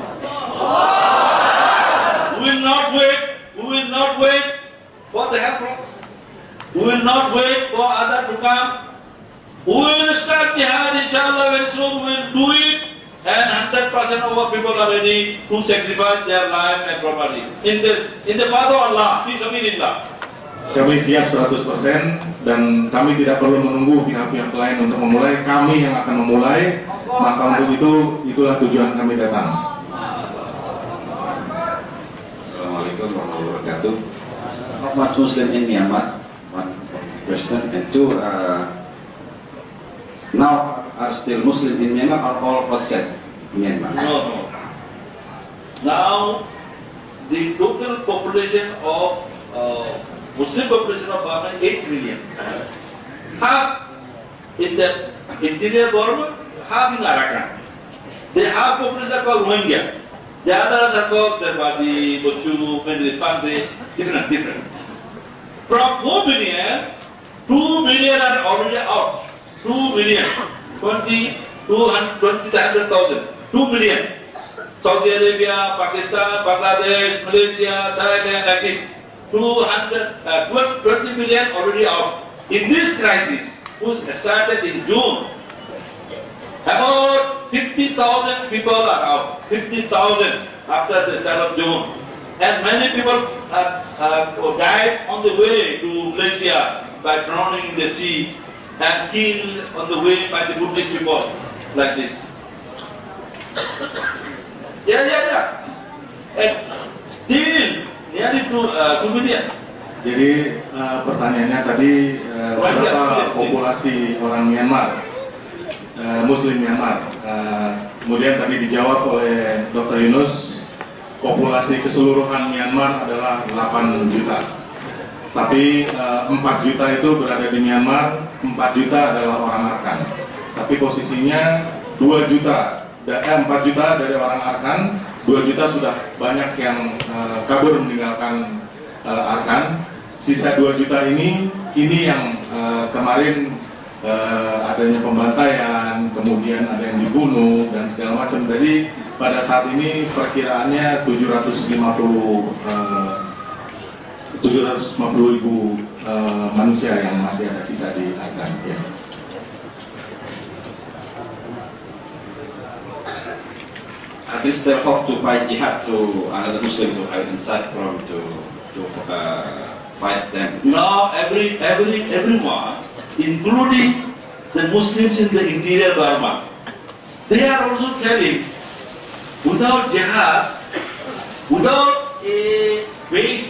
We will not wait for the help. We will not wait for others to come. We will start jihad, inshallah, very soon we will do it. And 100% of our people are ready to sacrifice their life and property. In the path of Allah, fi sabilillah. Kami siap 100% dan kami tidak perlu menunggu pihak-pihak lain untuk memulai. Kami yang akan memulai. Maka untuk itulah tujuan kami datang. Assalamualaikum warahmatullahi wabarakatuh. Not much Muslim in Myanmar. One question and two. Now are still Muslim in Myanmar or all outside Myanmar? No. Now the total population of Muslim population of Burma is 8 million. Half in the interior Burma, half in Arakan. The half population are called Rohingya. The others are called Serbadi, Bochu, Pandey, different. From 4 million, 2 million are already out. 2 million, 200,000, 2 million. Saudi Arabia, Pakistan, Bangladesh, Malaysia, Thailand, like this. 20 million already out. In this crisis, which started in June, about 50,000 people are out. 50,000 after the start of June. And many people died on the way to Malaysia by drowning in the sea and killed on the way by the Buddhist people, like this. Yeah. And still, nearly 2 million. Jadi pertanyaannya tadi berapa populasi orang Myanmar, Muslim Myanmar. Kemudian tadi dijawab oleh Dr. Yunus, populasi keseluruhan Myanmar adalah 8 juta. Tapi 4 juta itu berada di Myanmar, 4 juta adalah orang Arkan. Tapi posisinya 4 juta dari orang Arkan, 2 juta sudah banyak yang kabur meninggalkan Arkan. Sisa 2 juta ini yang kemarin adanya pembantaian, kemudian ada yang dibunuh dan segala macam. Jadi pada saat ini perkiraannya 750.000 manusia yang masih ada sisa di Arkan. Ya. this is their hope to fight jihad to another Muslim to hide inside from to fight them. Now everyone, including the Muslims in the interior Burma, they are also telling, without jihad, without a base,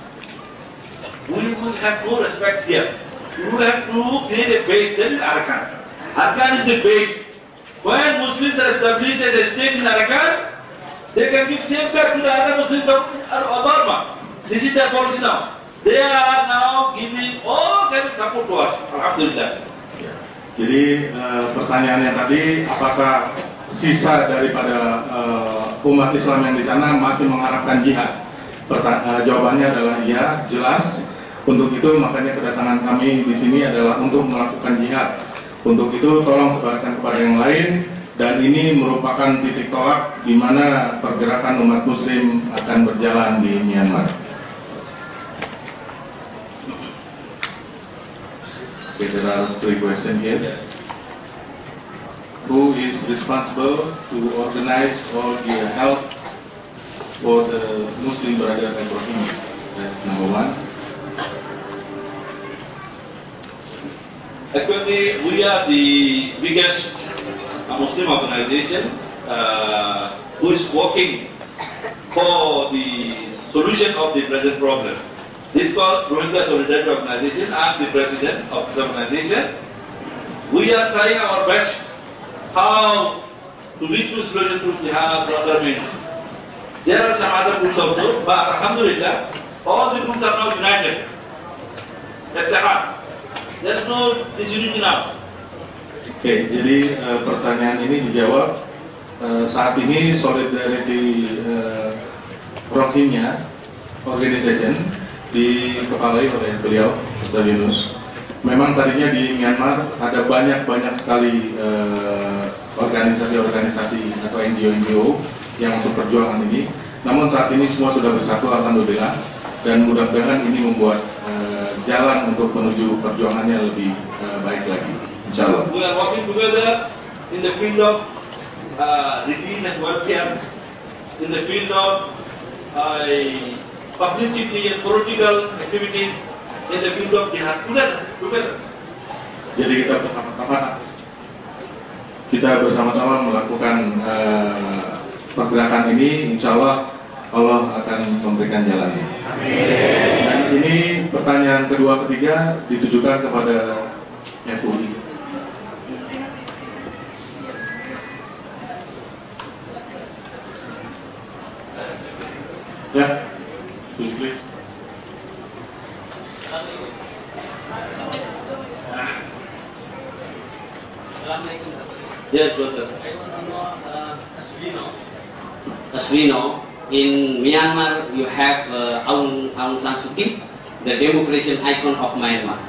we will have no respect here. We will have to create a base. That is Arakan. Arakan is the base. When Muslims are established as a state in Arakan, they can give safeguard to the other Muslims of Burma. This is their policy now. They are now giving all kind of support to us. Alhamdulillah. Jadi pertanyaannya tadi, apakah sisa daripada umat Islam yang di sana masih mengharapkan jihad? Jawabannya adalah iya, jelas. Untuk itu makanya kedatangan kami di sini adalah untuk melakukan jihad. Untuk itu tolong sebarkan kepada yang lain, dan ini merupakan titik tolak di mana pergerakan umat Muslim akan berjalan di Myanmar. Okay, there are 3 questions here. Who is responsible to organize all the help for the Muslim brother and Rohingya? That's number 1. Actually, we are the biggest Muslim organization who is working for the solution of the present problem. This is called Rohingya Solidarity Organization. I am the president of this organization. We are trying our best how to reach to solution to jihad or other means. There are some other groups also, but Alhamdulillah, all the groups are now united. That's the heart. There is no disunity now. Oke, jadi pertanyaan ini dijawab. Saat ini Solidarity Rohingya Organization dikepalai oleh beliau, Dr. Yunus. Memang tadinya di Myanmar ada banyak sekali organisasi-organisasi atau NGO yang untuk perjuangan ini. Namun saat ini semua sudah bersatu, alhamdulillah, dan mudah-mudahan ini membuat jalan untuk menuju perjuangannya lebih baik lagi, insyaallah. We are working together in the field of relief and welfare, in the field of publicity and political activities, in the field of jihad, together. Jadi kita bersama-sama melakukan pergerakan ini, insyaallah Allah akan memberikan jalannya. Dan ini pertanyaan kedua, ketiga ditujukan kepada MUI. Ya, please. Yes, brother. As we know, in Myanmar you have Aung San Suu Kyi, the democracy icon of Myanmar.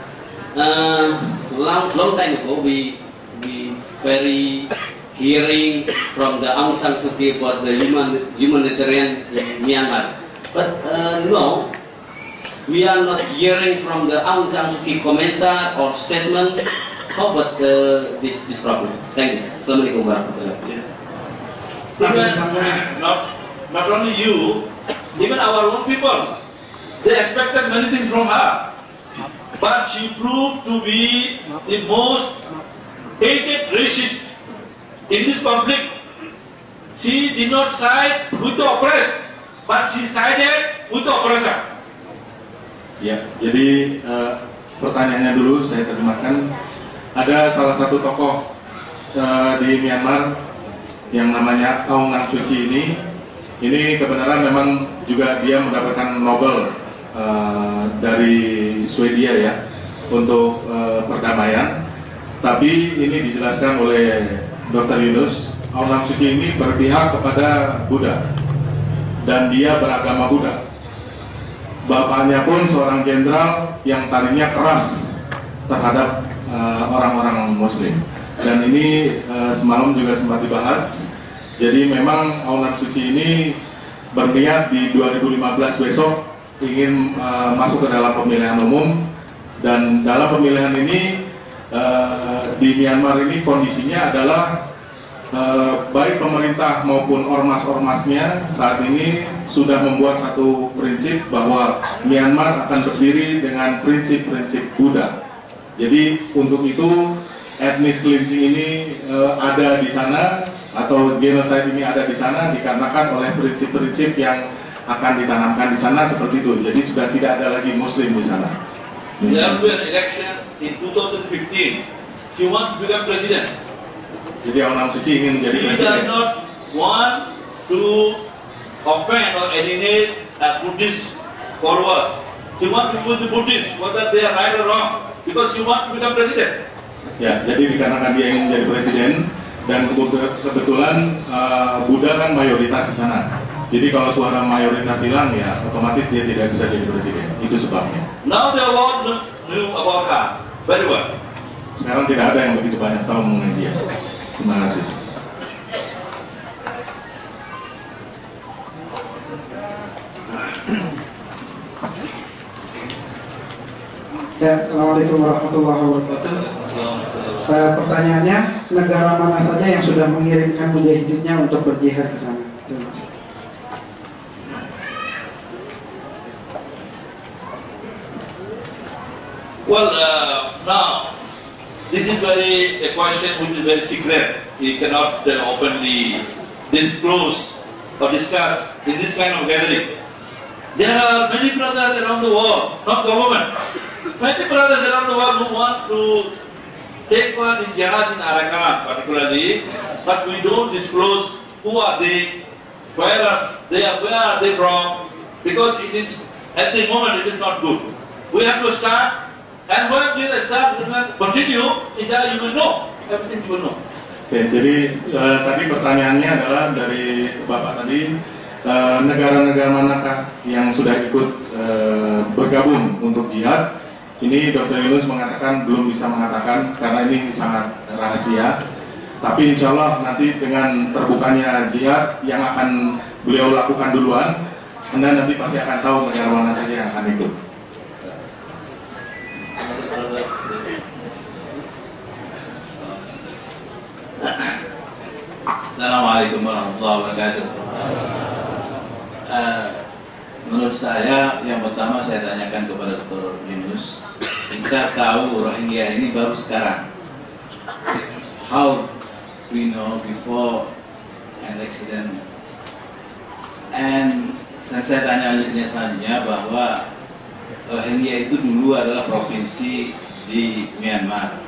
Long time ago, we very hearing from the Aung San Suu Kyi about the humanitarian in Myanmar. But no, we are not hearing from the Aung San Suu Kyi commentar or statement. How about this problem? Thank you. Assalamualaikum warahmatullahi wabarakatuh. Not only you, even our own people, they expected many things from her. But she proved to be the most hated racist in this conflict. She did not side with the oppressed, but she sided with the oppressor. Ya, jadi pertanyaannya dulu saya terjemahkan. Ada salah satu tokoh di Myanmar yang namanya Aung San Suu Kyi ini kebenaran memang juga dia mendapatkan Nobel dari Swedia ya untuk perdamaian. Tapi ini dijelaskan oleh Dr. Yunus, Aung San Suu Kyi ini berpihak kepada Buddha dan dia beragama Buddha. Bapaknya pun seorang jenderal yang tadinya keras terhadap orang-orang Muslim. Dan ini semalam juga sempat dibahas. Jadi memang Aung San Suu Kyi ini berniat di 2015 besok ingin masuk ke dalam pemilihan umum. Dan dalam pemilihan ini di Myanmar ini kondisinya adalah baik pemerintah maupun ormas-ormasnya saat ini sudah membuat satu prinsip bahwa Myanmar akan berdiri dengan prinsip-prinsip Buddha. Jadi untuk itu etnis cleansing ini ada di sana, atau genocide ini ada di sana dikarenakan oleh prinsip-prinsip yang akan ditanamkan di sana seperti itu. Jadi sudah tidak ada lagi Muslim di sana. There will be an election in 2015. If you want to become president, jadi Aung San Suu Kyi ingin menjadi he does presiden. not want to offend or alienate Buddhist followers. He wants to put the Buddhists, whether they are right or wrong, because he wants to become president. Ya, jadi dikarenakan dia ingin menjadi presiden dan kebetulan Buddha kan mayoritas di sana. Jadi kalau suara mayoritas hilang ya otomatis dia tidak bisa jadi presiden. Itu sebabnya. Now the world knew about her very well. Sekarang tidak ada yang begitu banyak tahu mengenai dia. Terima kasih. Ya, Assalamualaikum warahmatullahi wabarakatuh. Pertanyaannya, negara mana saja yang sudah mengirimkan mujahidinnya untuk berjihad ke sana? Terima kasih. Well, now this is a question which is very secret. You cannot openly disclose or discuss in this kind of gathering. There are many brothers around the world, not government. Many brothers around the world who want to take part in jihad in Arakan particularly, but we don't disclose who are they, where are they from, because it is, at the moment it is not good. We have to start, and when we start, continue, inshallah you will know, everything you will know. Oke, jadi tadi pertanyaannya adalah dari Bapak tadi, negara-negara manakah yang sudah ikut bergabung untuk jihad? Ini Dr. Yunus mengatakan belum bisa mengatakan karena ini sangat rahasia. Tapi insya Allah nanti dengan terbukanya jihad yang akan beliau lakukan duluan, Anda nanti pasti akan tahu negara mana saja yang akan ikut. Assalamualaikum warahmatullahi wabarakatuh. Menurut saya, yang pertama saya tanyakan kepada Dr. Yunus, kita tahu Rohingya ini baru sekarang. How we know before an accident? And saya tanya selanjutnya bahwa Rohingya itu dulu adalah provinsi di Myanmar.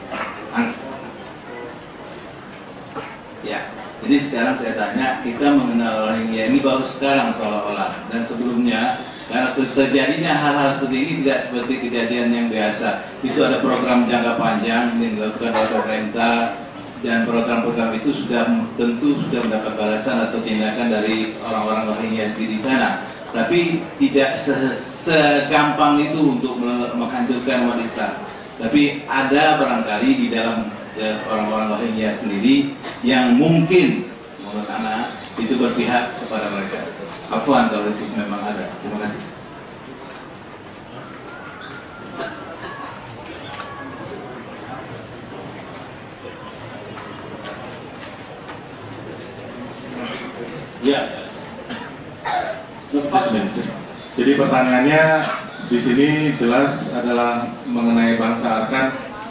Ya, jadi sekarang saya tanya, kita mengenal Rohingya ini baru sekarang seolah-olah, dan sebelumnya karena terjadinya hal-hal seperti ini tidak seperti kejadian yang biasa. Itu ada program jangka panjang yang dilakukan oleh pemerintah, dan program-program itu tentu sudah mendapat balasan atau tindakan dari orang-orang Rohingya di sana. Tapi tidak segampang itu untuk menghancurkan umat Islam. Tapi ada barangkali di dalam orang-orang Rohingya sendiri yang mungkin menurut anak itu berpihak kepada mereka. Afwan kalau itu memang ada. Terima kasih. Ya. Jadi pertanyaannya di sini jelas adalah mengenai bangsa Arkan.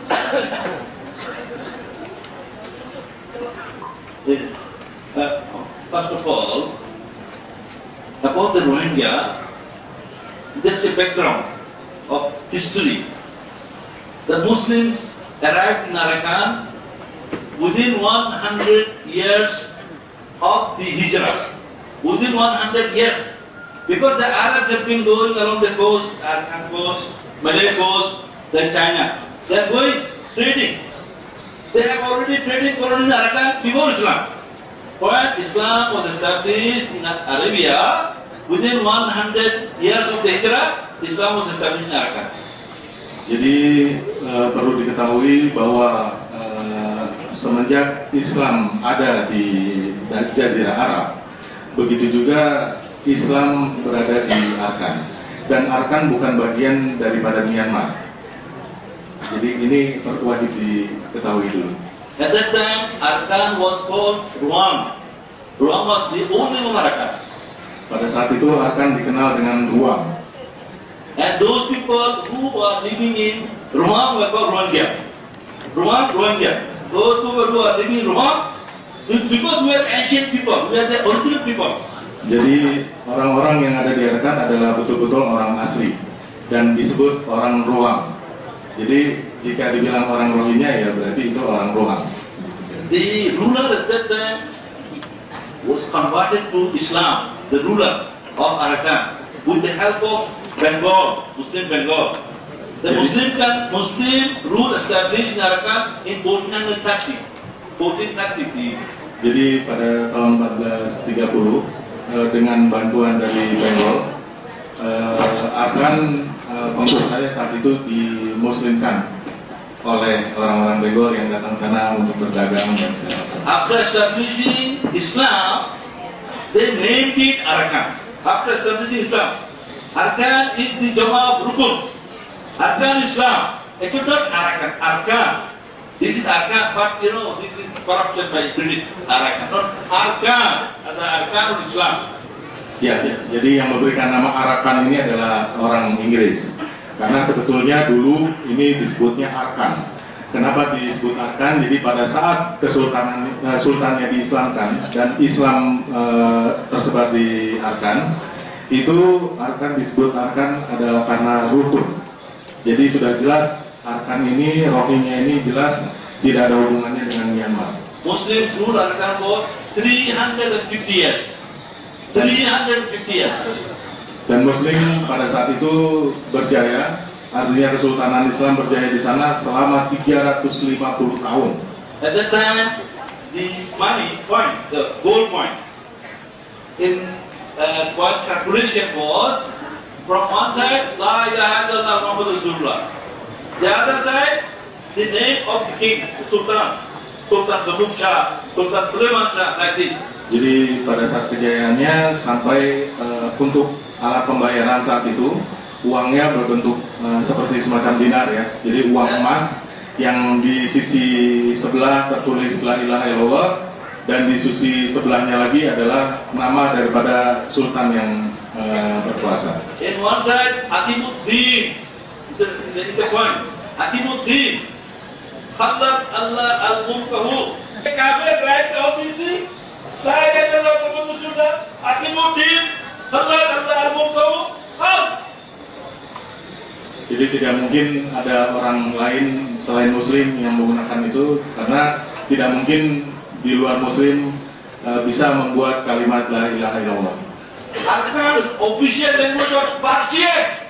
First of all, about the Rohingya, that's a background of history. The Muslims arrived in Arakan within 100 years of the Hijrah. Within 100 years. Because the Arabs have been going along the coast, Arakan coast, Malay coast, then China. They are going trading. They have already traded in Arakan before Islam. When Islam was established in Arabia, within 100 years of the Hijrah, Islam was established in Arakan. Jadi perlu diketahui bahwa semenjak Islam ada di Jazirah Arab, begitu juga Islam berada di Arkan. Dan Arkan bukan bagian daripada Myanmar. Jadi ini wajib diketahui dulu. At that time, Arkan was called Ruang. Ruang was the only Arkan. Pada saat itu Arkan dikenal dengan Ruang. And those people who are living in Ruang were called Ruangya. Ruangya. Those people who are living in Ruang, because we are ancient people, we are the original people. Jadi orang-orang yang ada di Arkan adalah betul-betul orang asli dan disebut orang Ruang. Jadi jika dibilang orang Rohingya ya berarti itu orang Ruang. The ruler at that time was converted to Islam, the ruler of Arakan, with the help of Bengal, Muslim Bengal. The Muslim rule established in Arakan in 1430. Jadi pada tahun 1430 dengan bantuan dari Bengal, Arakan menurut saya saat itu dimuslimkan oleh orang-orang Bengal yang datang sana untuk berdagang dan segala macam. After establishing Islam, they named it Arakan. After establishing Islam, Arakan is the Jama of Rukun. Arakan Islam. It is not Arakan. Arakan. This is Arakan, but this is corrupted by British. Arakan, not Arakan. Ada Arakan Islam. Ya, jadi yang memberikan nama Arakan ini adalah orang Inggris. Karena sebetulnya dulu ini disebutnya Arkan. Kenapa disebut Arkan? Jadi pada saat sultannya diislamkan dan Islam tersebar di Arkan, itu Arkan disebut Arkan adalah karena rukun. Jadi sudah jelas Arkan ini, Rohingya ini jelas tidak ada hubungannya dengan Myanmar. Muslims rule Arkan for 350 years. 350 years. Dan Muslim pada saat itu berjaya, artinya Kesultanan Islam berjaya di sana selama 350 tahun. At that time, the money point, the gold point, in coin circulation was from one side, La ilaha illallah Muhammadur Rasulullah. The other side, the name of the king, the Sultan, Sultan Zabub Shah, Sultan Sulaiman Shah, like this. Jadi pada saat kejayaannya sampai untuk alat pembayaran saat itu uangnya berbentuk seperti semacam dinar ya. Jadi uang emas yang di sisi sebelah tertulis La ilaha illallah dan di sisi sebelahnya lagi adalah nama daripada sultan yang berkuasa. In one side, Atimuddin, in the point, Atimuddin, Khalad Allah al-Mulkahu. Kafir right obviously. Saya kata Allah sudah Atimuddin, Khalad Allah al-Mulkahu. Jadi tidak mungkin ada orang lain selain Muslim yang menggunakan itu karena tidak mungkin di luar Muslim bisa membuat kalimat La ilaha illallah. Arkan's official language was Farsi.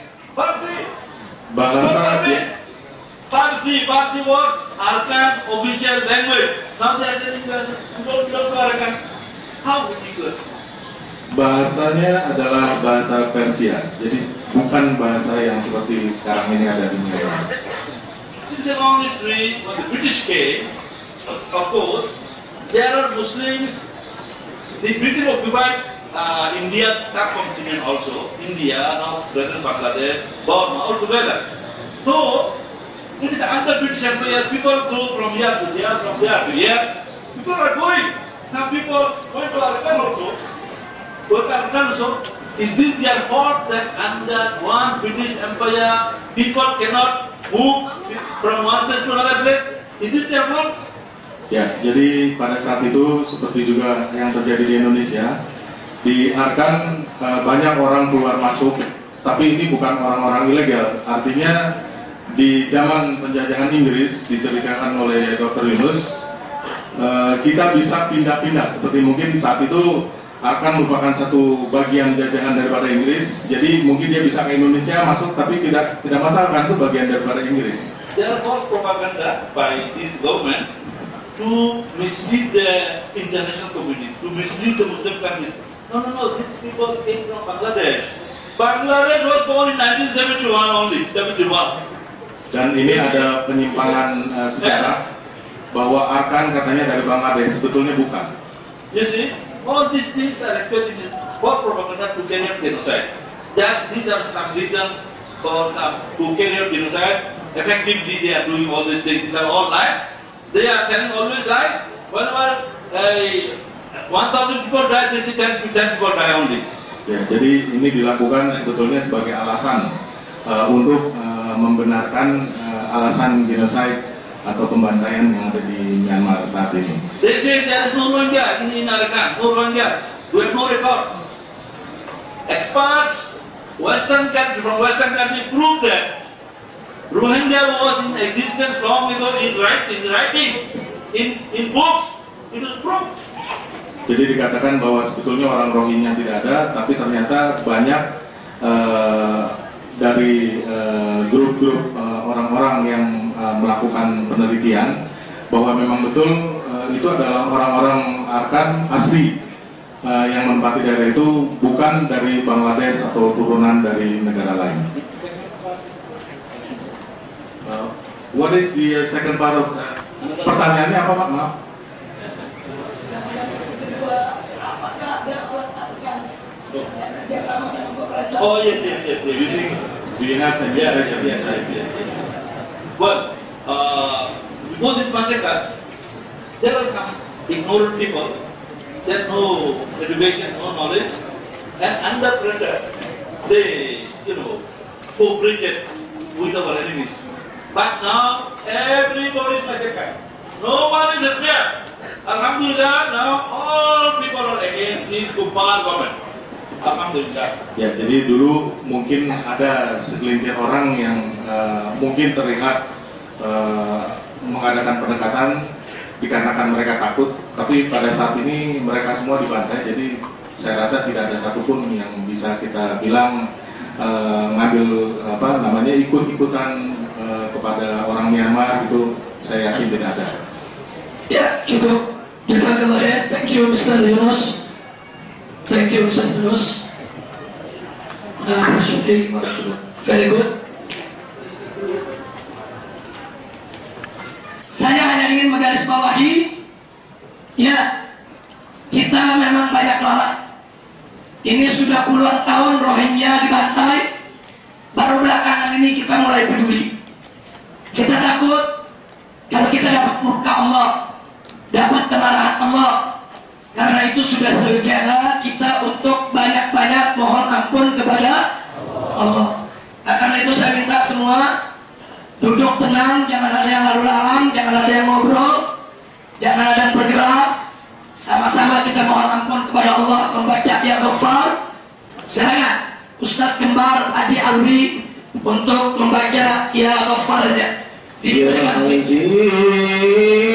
Farsi was Arkan's official language. Now they are telling us don't belong to Arkan. How ridiculous. Bahasanya adalah bahasa Persia, jadi bukan bahasa yang seperti sekarang ini ada di Myanmar. This is a long history. When the British came, of course, there are Muslims. The British occupied India, subcontinent also. India, now present Bangladesh, Burma, all together. So, it is under British Empire. People go from here to there, from there to here. People are going. Some people going to Arakan also. So, is this their fault that under one British Empire people cannot move from one place to another place? Is this their fault? Ya, jadi pada saat itu seperti juga yang terjadi di Indonesia, di Arkan banyak orang keluar masuk, tapi ini bukan orang-orang ilegal. Artinya di zaman penjajahan Inggris diceritakan oleh Dr. Yunus, kita bisa pindah-pindah seperti mungkin saat itu Arkan merupakan satu bagian jajahan daripada Inggris, jadi mungkin dia bisa ke Indonesia masuk, tapi tidak masalah kan itu bagian daripada Inggris. There was propaganda by this government to mislead the international community, to mislead the Muslim countries. No, these people came from Bangladesh. Bangladesh was born in 1971 only, 71. Dan ini ada penyimpangan sejarah bahwa Arkan katanya dari Bangladesh, sebetulnya bukan. You see? All these things are expected in false propaganda to carry out genocide. Just these are some reasons for some to carry out genocide. Effectively, they are doing all these things. These are all lies. They are telling always lies. Whenever 1,000 people die, they say 10 people die only. Ya, jadi ini dilakukan sebetulnya sebagai alasan untuk membenarkan alasan genocide atau pembantaian yang ada di Myanmar saat ini. They say there is no Rohingya in Arakan, no Rohingya. We have no record. Experts, from Western country prove that Rohingya was in existence long ago in writing, in books. It is proved. Jadi dikatakan bahwa sebetulnya orang Rohingya tidak ada, tapi ternyata banyak dari grup-grup orang-orang yang melakukan penelitian bahwa memang betul itu adalah orang-orang Arakan asli yang menempati daerah itu, bukan dari Bangladesh atau turunan dari negara lain. What is the second part of pertanyaannya apa, Pak? Maaf. Oh yes. Do you have any? Yes. Well, before this massacre, there were some ignorant people, they had no education, no knowledge, and under pressure, they, cooperated with our enemies. But now, everybody is massacred. No one is spared. Alhamdulillah, now all people are against this kuffar government. Alhamdulillah. Ya, jadi dulu mungkin ada segelintir orang yang mungkin terlihat mengadakan pendekatan, dikatakan mereka takut, tapi pada saat ini mereka semua dibantai. Jadi saya rasa tidak ada satupun yang bisa kita bilang ngambil ikut-ikutan kepada orang Myanmar, itu saya yakin tidak ada. Ya, cukup. Jazakallah khair. Thank you, Mr. Yunus. Thank you, Mr. Yunus. Very good. Saya hanya ingin menggarisbawahi, ya, kita memang banyak lalai. Ini sudah puluhan tahun Rohingya dibantai. Baru belakangan ini kita mulai peduli. Kita takut kalau kita dapat murka Allah, dapat kemarahan Allah. Karena itu sudah sebaiknya kita untuk banyak-banyak mohon ampun kepada Allah. Karena itu saya minta semua duduk tenang, jangan ada yang lalu lalang, jangan ada yang ngobrol, jangan ada yang bergerak. Sama-sama kita mohon ampun kepada Allah, membaca Ya Ghaffar. Silakan Ustaz Kembar Adi Alwi untuk membaca Ya Ghaffar-nya. Ya Aziz